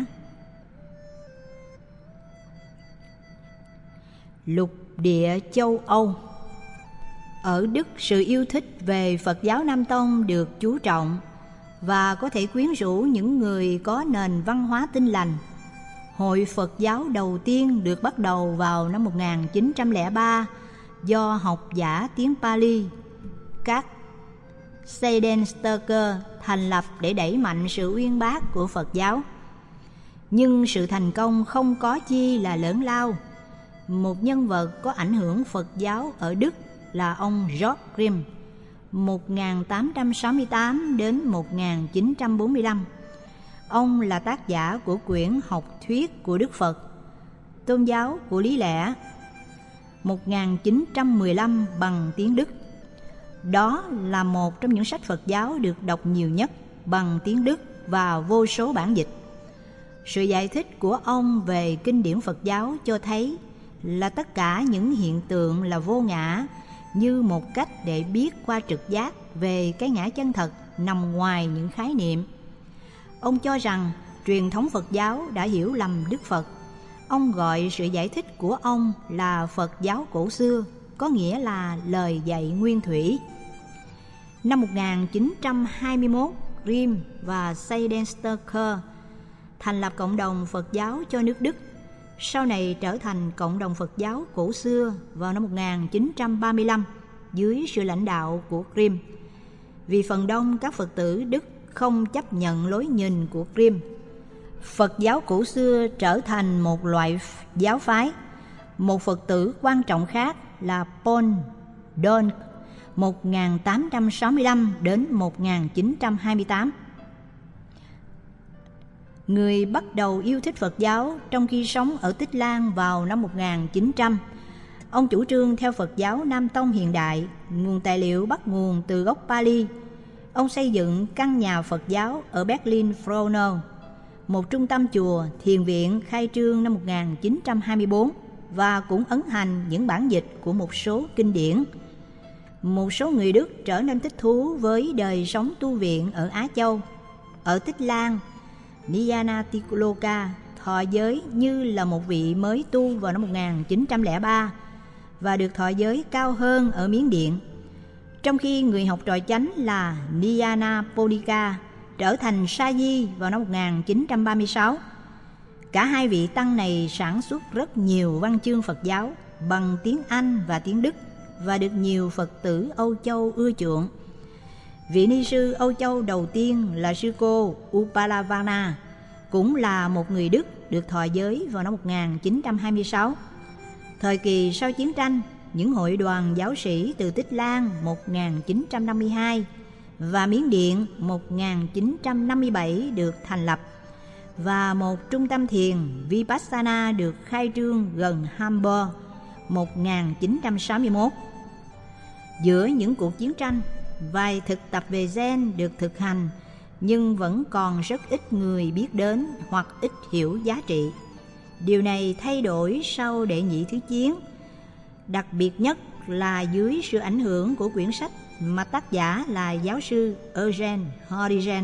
Lục địa châu Âu. Ở Đức, sự yêu thích về Phật giáo Nam Tông được chú trọng và có thể quyến rũ những người có nền văn hóa tinh lành. Hội Phật giáo đầu tiên được bắt đầu vào năm một nghìn chín trăm lẻ ba do học giả tiếng Pali, các Seidenstärker, thành lập để đẩy mạnh sự uyên bác của Phật giáo. Nhưng sự thành công không có chi là lớn lao. Một nhân vật có ảnh hưởng Phật giáo ở Đức là ông Georg Grimm, một nghìn tám trăm sáu mươi tám đến một nghìn chín trăm bốn mươi lăm. Ông là tác giả của quyển Học thuyết của Đức Phật, Tôn giáo của lý lẽ, một nghìn chín trăm mười lăm bằng tiếng Đức. Đó là một trong những sách Phật giáo được đọc nhiều nhất bằng tiếng Đức và vô số bản dịch. Sự giải thích của ông về kinh điển Phật giáo cho thấy là tất cả những hiện tượng là vô ngã, như một cách để biết qua trực giác về cái ngã chân thật nằm ngoài những khái niệm. Ông cho rằng truyền thống Phật giáo đã hiểu lầm Đức Phật. Ông gọi sự giải thích của ông là Phật giáo cổ xưa, có nghĩa là lời dạy nguyên thủy. Năm một nghìn chín trăm hai mươi mốt, Grimm và Seidenstärker thành lập cộng đồng Phật giáo cho nước Đức, sau này trở thành cộng đồng Phật giáo cổ xưa vào năm một nghìn chín trăm ba mươi lăm dưới sự lãnh đạo của Grimm. Vì phần đông các Phật tử Đức không chấp nhận lối nhìn của Grimm, Phật giáo cổ xưa trở thành một loại giáo phái. Một Phật tử quan trọng khác là Paul Dohnke, một nghìn tám trăm sáu mươi lăm đến một nghìn chín trăm hai mươi tám. Người bắt đầu yêu thích Phật giáo trong khi sống ở Tích Lan vào năm một nghìn chín trăm. Ông chủ trương theo Phật giáo Nam Tông hiện đại, nguồn tài liệu bắt nguồn từ gốc Pali. Ông xây dựng căn nhà Phật giáo ở Berlin Frohnau. một trung tâm chùa, thiền viện khai trương năm một nghìn chín trăm hai mươi tư và cũng ấn hành những bản dịch của một số kinh điển. Một số người Đức trở nên thích thú với đời sống tu viện ở Á Châu. Ở Tích Lan, Nyanatiloka thọ giới như là một vị mới tu vào năm một nghìn chín trăm lẻ ba và được thọ giới cao hơn ở Miến Điện, trong khi người học trò chánh là Nyanaponika trở thành sa di vào năm một nghìn chín trăm ba mươi sáu. Cả hai vị tăng này sản xuất rất nhiều văn chương Phật giáo bằng tiếng Anh và tiếng Đức và được nhiều Phật tử Âu Châu ưa chuộng. Vị ni sư Âu Châu đầu tiên là sư cô Upalavana, cũng là một người Đức, được thọ giới vào năm một nghìn chín trăm hai mươi sáu. Thời kỳ sau chiến tranh, những hội đoàn giáo sĩ từ Tích Lan một nghìn chín trăm năm mươi hai và Miến Điện một nghìn chín trăm năm mươi bảy được thành lập, và một trung tâm thiền Vipassana được khai trương gần Hamburg một nghìn chín trăm sáu mươi mốt. Giữa những cuộc chiến tranh, vài thực tập về Zen được thực hành, nhưng vẫn còn rất ít người biết đến hoặc ít hiểu giá trị. Điều này thay đổi sau Đệ Nhị Thứ Chiến, đặc biệt nhất là dưới sự ảnh hưởng của quyển sách mà tác giả là giáo sư Eugene Horigen.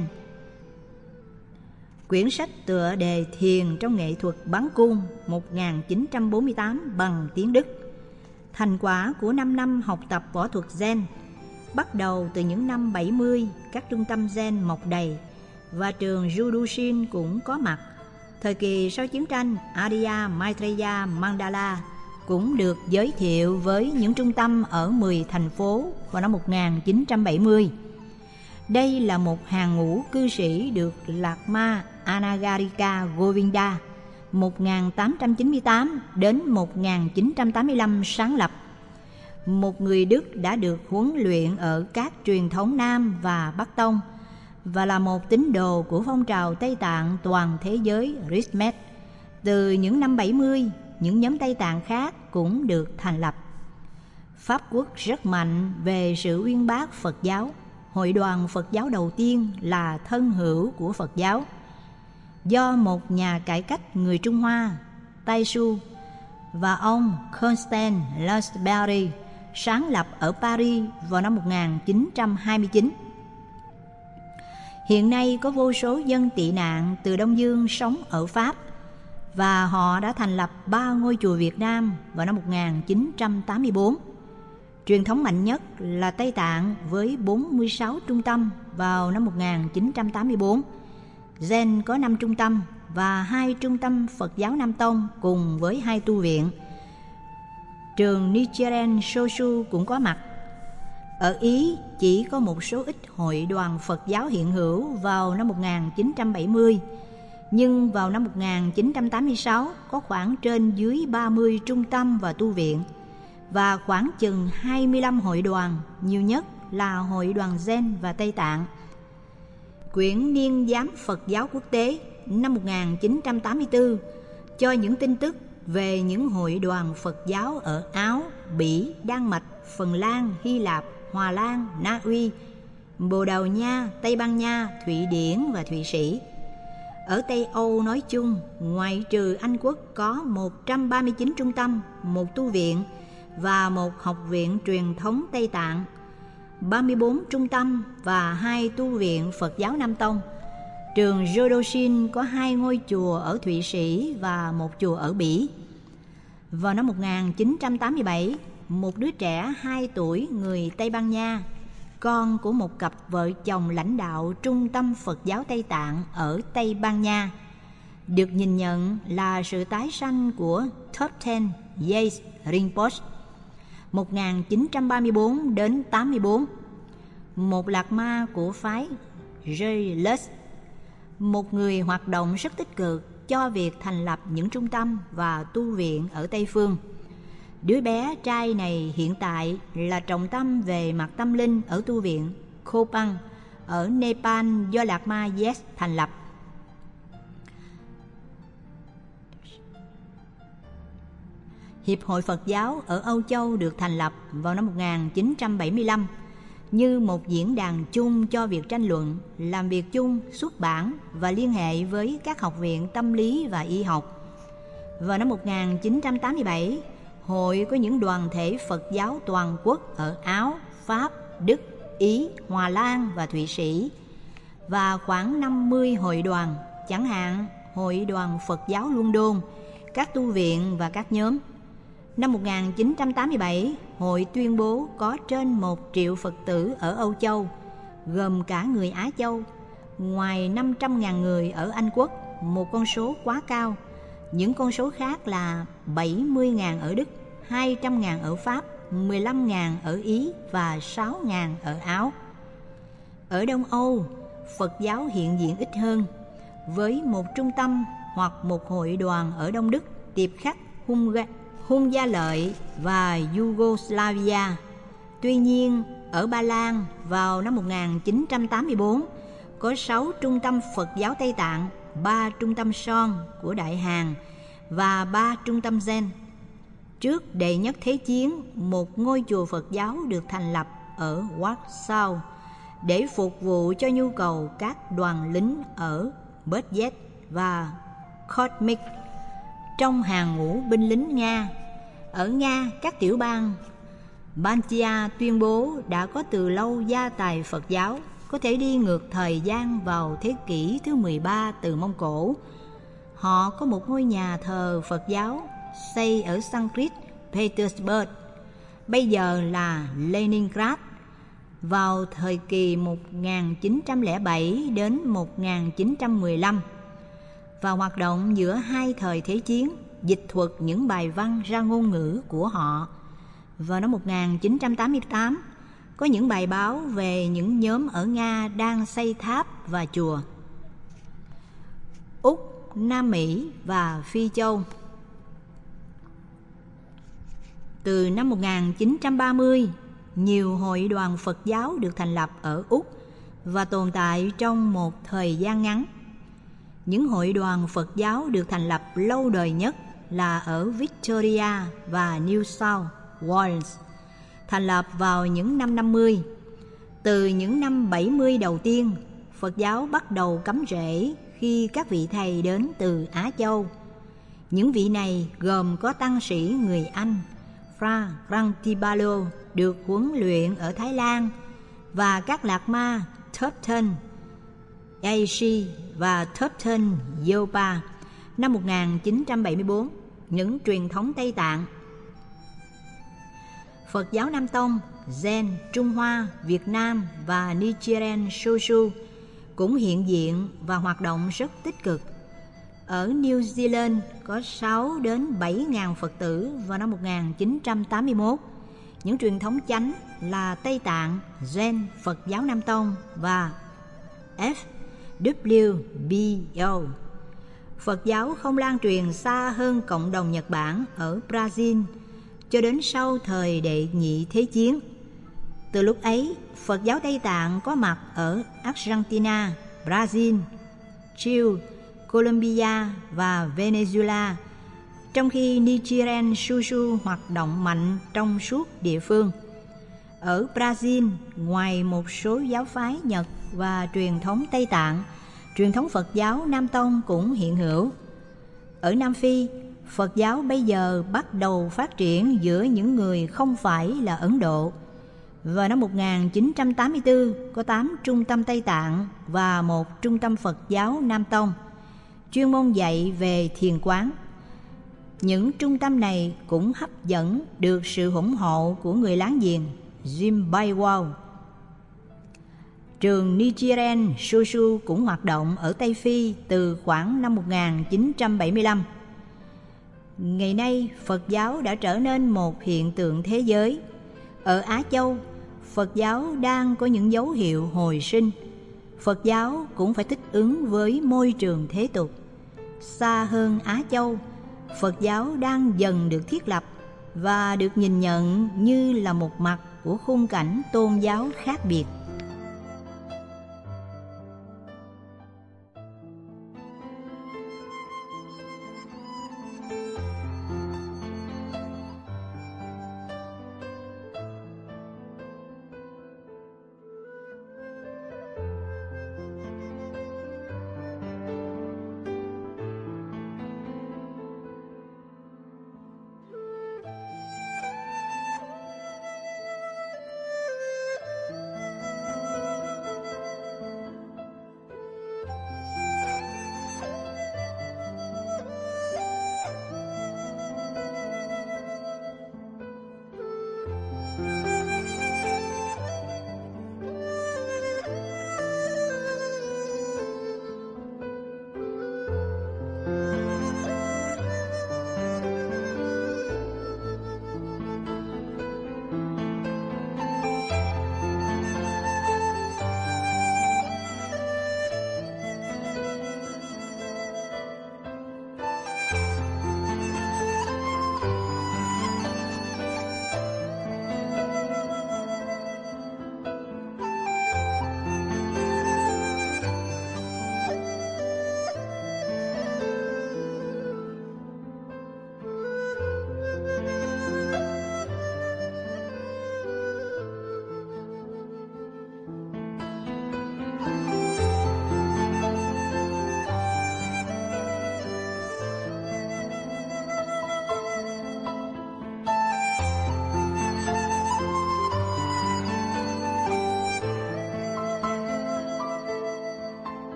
Quyển sách tựa đề Thiền trong nghệ thuật bắn cung một nghìn chín trăm bốn mươi tám bằng tiếng Đức. Thành quả của năm năm học tập võ thuật Zen. Bắt đầu từ những năm bảy mươi, các trung tâm Zen mọc đầy và trường Judushin cũng có mặt. Thời kỳ sau chiến tranh, Arya Maitreya Mandala cũng được giới thiệu với những trung tâm ở mười thành phố vào năm một nghìn chín trăm bảy mươi. Đây là một hàng ngũ cư sĩ được Lạc Ma Anagarika Govinda một nghìn tám trăm chín mươi tám đến một nghìn chín trăm tám mươi lăm sáng lập. Một người Đức đã được huấn luyện ở các truyền thống Nam và Bắc Tông và là một tín đồ của phong trào Tây Tạng toàn thế giới Rismet. Từ những năm bảy mươi, những nhóm Tây Tạng khác cũng được thành lập. Pháp Quốc rất mạnh về sự uyên bác Phật giáo. Hội đoàn Phật giáo đầu tiên là thân hữu của Phật giáo, do một nhà cải cách người Trung Hoa, Taisu, và ông Constant Lansbury sáng lập ở Paris vào năm một nghìn chín trăm hai mươi chín. Hiện nay có vô số dân tị nạn từ Đông Dương sống ở Pháp, và họ đã thành lập ba ngôi chùa Việt Nam vào năm một nghìn chín trăm tám mươi tư. Truyền thống mạnh nhất là Tây Tạng với bốn mươi sáu trung tâm vào năm một nghìn chín trăm tám mươi tư. Zen có năm trung tâm và hai trung tâm Phật giáo Nam Tông cùng với hai tu viện. Trường Nichiren Shoshu cũng có mặt. Ở Ý chỉ có một số ít hội đoàn Phật giáo hiện hữu vào năm một nghìn chín trăm bảy mươi, nhưng vào năm một nghìn chín trăm tám mươi sáu có khoảng trên dưới ba mươi trung tâm và tu viện, và khoảng chừng hai mươi lăm hội đoàn, nhiều nhất là hội đoàn Zen và Tây Tạng. Quyển Niên giám Phật giáo quốc tế năm một nghìn chín trăm tám mươi tư cho những tin tức về những hội đoàn Phật giáo ở Áo, Bỉ, Đan Mạch, Phần Lan, Hy Lạp, Hòa Lan, Na Uy, Bồ Đào Nha, Tây Ban Nha, Thụy Điển và Thụy Sĩ. Ở Tây Âu nói chung, ngoại trừ Anh Quốc có một trăm ba mươi chín trung tâm, một tu viện và một học viện truyền thống Tây Tạng, ba mươi tư trung tâm và hai tu viện Phật giáo Nam Tông. Trường Jodoshin có hai ngôi chùa ở Thụy Sĩ và một chùa ở Bỉ. Vào năm một nghìn chín trăm tám mươi bảy, một đứa trẻ hai tuổi người Tây Ban Nha, con của một cặp vợ chồng lãnh đạo trung tâm Phật giáo Tây Tạng ở Tây Ban Nha, được nhìn nhận là sự tái sanh của Thupten Yates Rinpoche một nghìn chín trăm ba mươi tư đến tám mươi tư, một lạc ma của phái J-Lus, một người hoạt động rất tích cực cho việc thành lập những trung tâm và tu viện ở Tây Phương. Đứa bé trai này hiện tại là trọng tâm về mặt tâm linh ở tu viện Kopang ở Nepal do Lạc Ma Yes thành lập. Hiệp hội Phật giáo ở Âu Châu được thành lập vào năm một nghìn chín trăm bảy mươi lăm. như một diễn đàn chung cho việc tranh luận, làm việc chung, xuất bản và liên hệ với các học viện tâm lý và y học. Vào năm một nghìn chín trăm tám mươi bảy, hội có những đoàn thể Phật giáo toàn quốc ở Áo, Pháp, Đức, Ý, Hòa Lan và Thụy Sĩ, và khoảng năm mươi hội đoàn, chẳng hạn Hội đoàn Phật giáo London, các tu viện và các nhóm. Năm một nghìn chín trăm tám mươi bảy, hội tuyên bố có trên một triệu Phật tử ở Âu Châu, gồm cả người Á Châu, ngoài năm trăm nghìn người ở Anh Quốc, một con số quá cao. Những con số khác là bảy mươi nghìn ở Đức, hai trăm nghìn ở Pháp, mười lăm nghìn ở Ý và sáu nghìn ở Áo. Ở Đông Âu, Phật giáo hiện diện ít hơn, với một trung tâm hoặc một hội đoàn ở Đông Đức, Tiệp Khắc, Hung, Hung Gia Lợi và Yugoslavia. Tuy nhiên, ở Ba Lan vào năm một nghìn chín trăm tám mươi tư, có sáu trung tâm Phật giáo Tây Tạng, ba trung tâm Son của Đại Hàn và ba trung tâm Zen. Trước Đệ Nhất Thế Chiến, một ngôi chùa Phật giáo được thành lập ở Warsaw để phục vụ cho nhu cầu các đoàn lính ở Budjet và Khotmik trong hàng ngũ binh lính Nga. Ở Nga, các tiểu bang Bantia tuyên bố đã có từ lâu gia tài Phật giáo, có thể đi ngược thời gian vào thế kỷ thứ mười ba từ Mông Cổ. Họ có một ngôi nhà thờ Phật giáo xây ở Sanskrit Petersburg, bây giờ là Leningrad, vào thời kỳ một nghìn chín trăm lẻ bảy đến một nghìn chín trăm mười lăm, và hoạt động giữa hai thời thế chiến, dịch thuật những bài văn ra ngôn ngữ của họ. Vào năm một nghìn chín trăm tám mươi tám, có những bài báo về những nhóm ở Nga đang xây tháp và chùa. Úc, Nam Mỹ và Phi Châu. Từ năm một nghìn chín trăm ba mươi, nhiều hội đoàn Phật giáo được thành lập ở Úc và tồn tại trong một thời gian ngắn. Những hội đoàn Phật giáo được thành lập lâu đời nhất là ở Victoria và New South Wales, thành lập vào những năm năm mươi. Từ những năm bảy mươi đầu tiên, Phật giáo bắt đầu cắm rễ khi các vị thầy đến từ Á Châu. Những vị này gồm có tăng sĩ người Anh Fra Grantibalo được huấn luyện ở Thái Lan, và các lạc ma Thupten Aishi và Thupten Yopa năm một nghìn chín trăm bảy mươi tư, những truyền thống Tây Tạng. Phật giáo Nam Tông, Zen, Trung Hoa, Việt Nam và Nichiren Shoshu cũng hiện diện và hoạt động rất tích cực. Ở New Zealand có sáu đến bảy nghìn Phật tử vào năm một nghìn chín trăm tám mươi mốt. Những truyền thống chánh là Tây Tạng, Zen, Phật giáo Nam Tông và F W B O. Phật giáo không lan truyền xa hơn cộng đồng Nhật Bản ở Brazil cho đến sau thời Đệ Nhị Thế Chiến. Từ lúc ấy, Phật giáo Tây Tạng có mặt ở Argentina, Brazil, Chile, Colombia và Venezuela, trong khi Nichiren Shoshu hoạt động mạnh trong suốt địa phương. Ở Brazil, ngoài một số giáo phái Nhật và truyền thống Tây Tạng, truyền thống Phật giáo Nam Tông cũng hiện hữu. Ở Nam Phi, Phật giáo bây giờ bắt đầu phát triển giữa những người không phải là Ấn Độ. Vào năm một nghìn chín trăm tám mươi tư, có tám trung tâm Tây Tạng và một trung tâm Phật giáo Nam Tông, chuyên môn dạy về thiền quán. Những trung tâm này cũng hấp dẫn được sự ủng hộ của người láng giềng Zimbabwe. Trường Nichiren Shoshu cũng hoạt động ở Tây Phi từ khoảng năm một nghìn chín trăm bảy mươi lăm. Ngày nay, Phật giáo đã trở nên một hiện tượng thế giới. Ở Á Châu, Phật giáo đang có những dấu hiệu hồi sinh. Phật giáo cũng phải thích ứng với môi trường thế tục. Xa hơn Á Châu, Phật giáo đang dần được thiết lập và được nhìn nhận như là một mặt của khung cảnh tôn giáo khác biệt.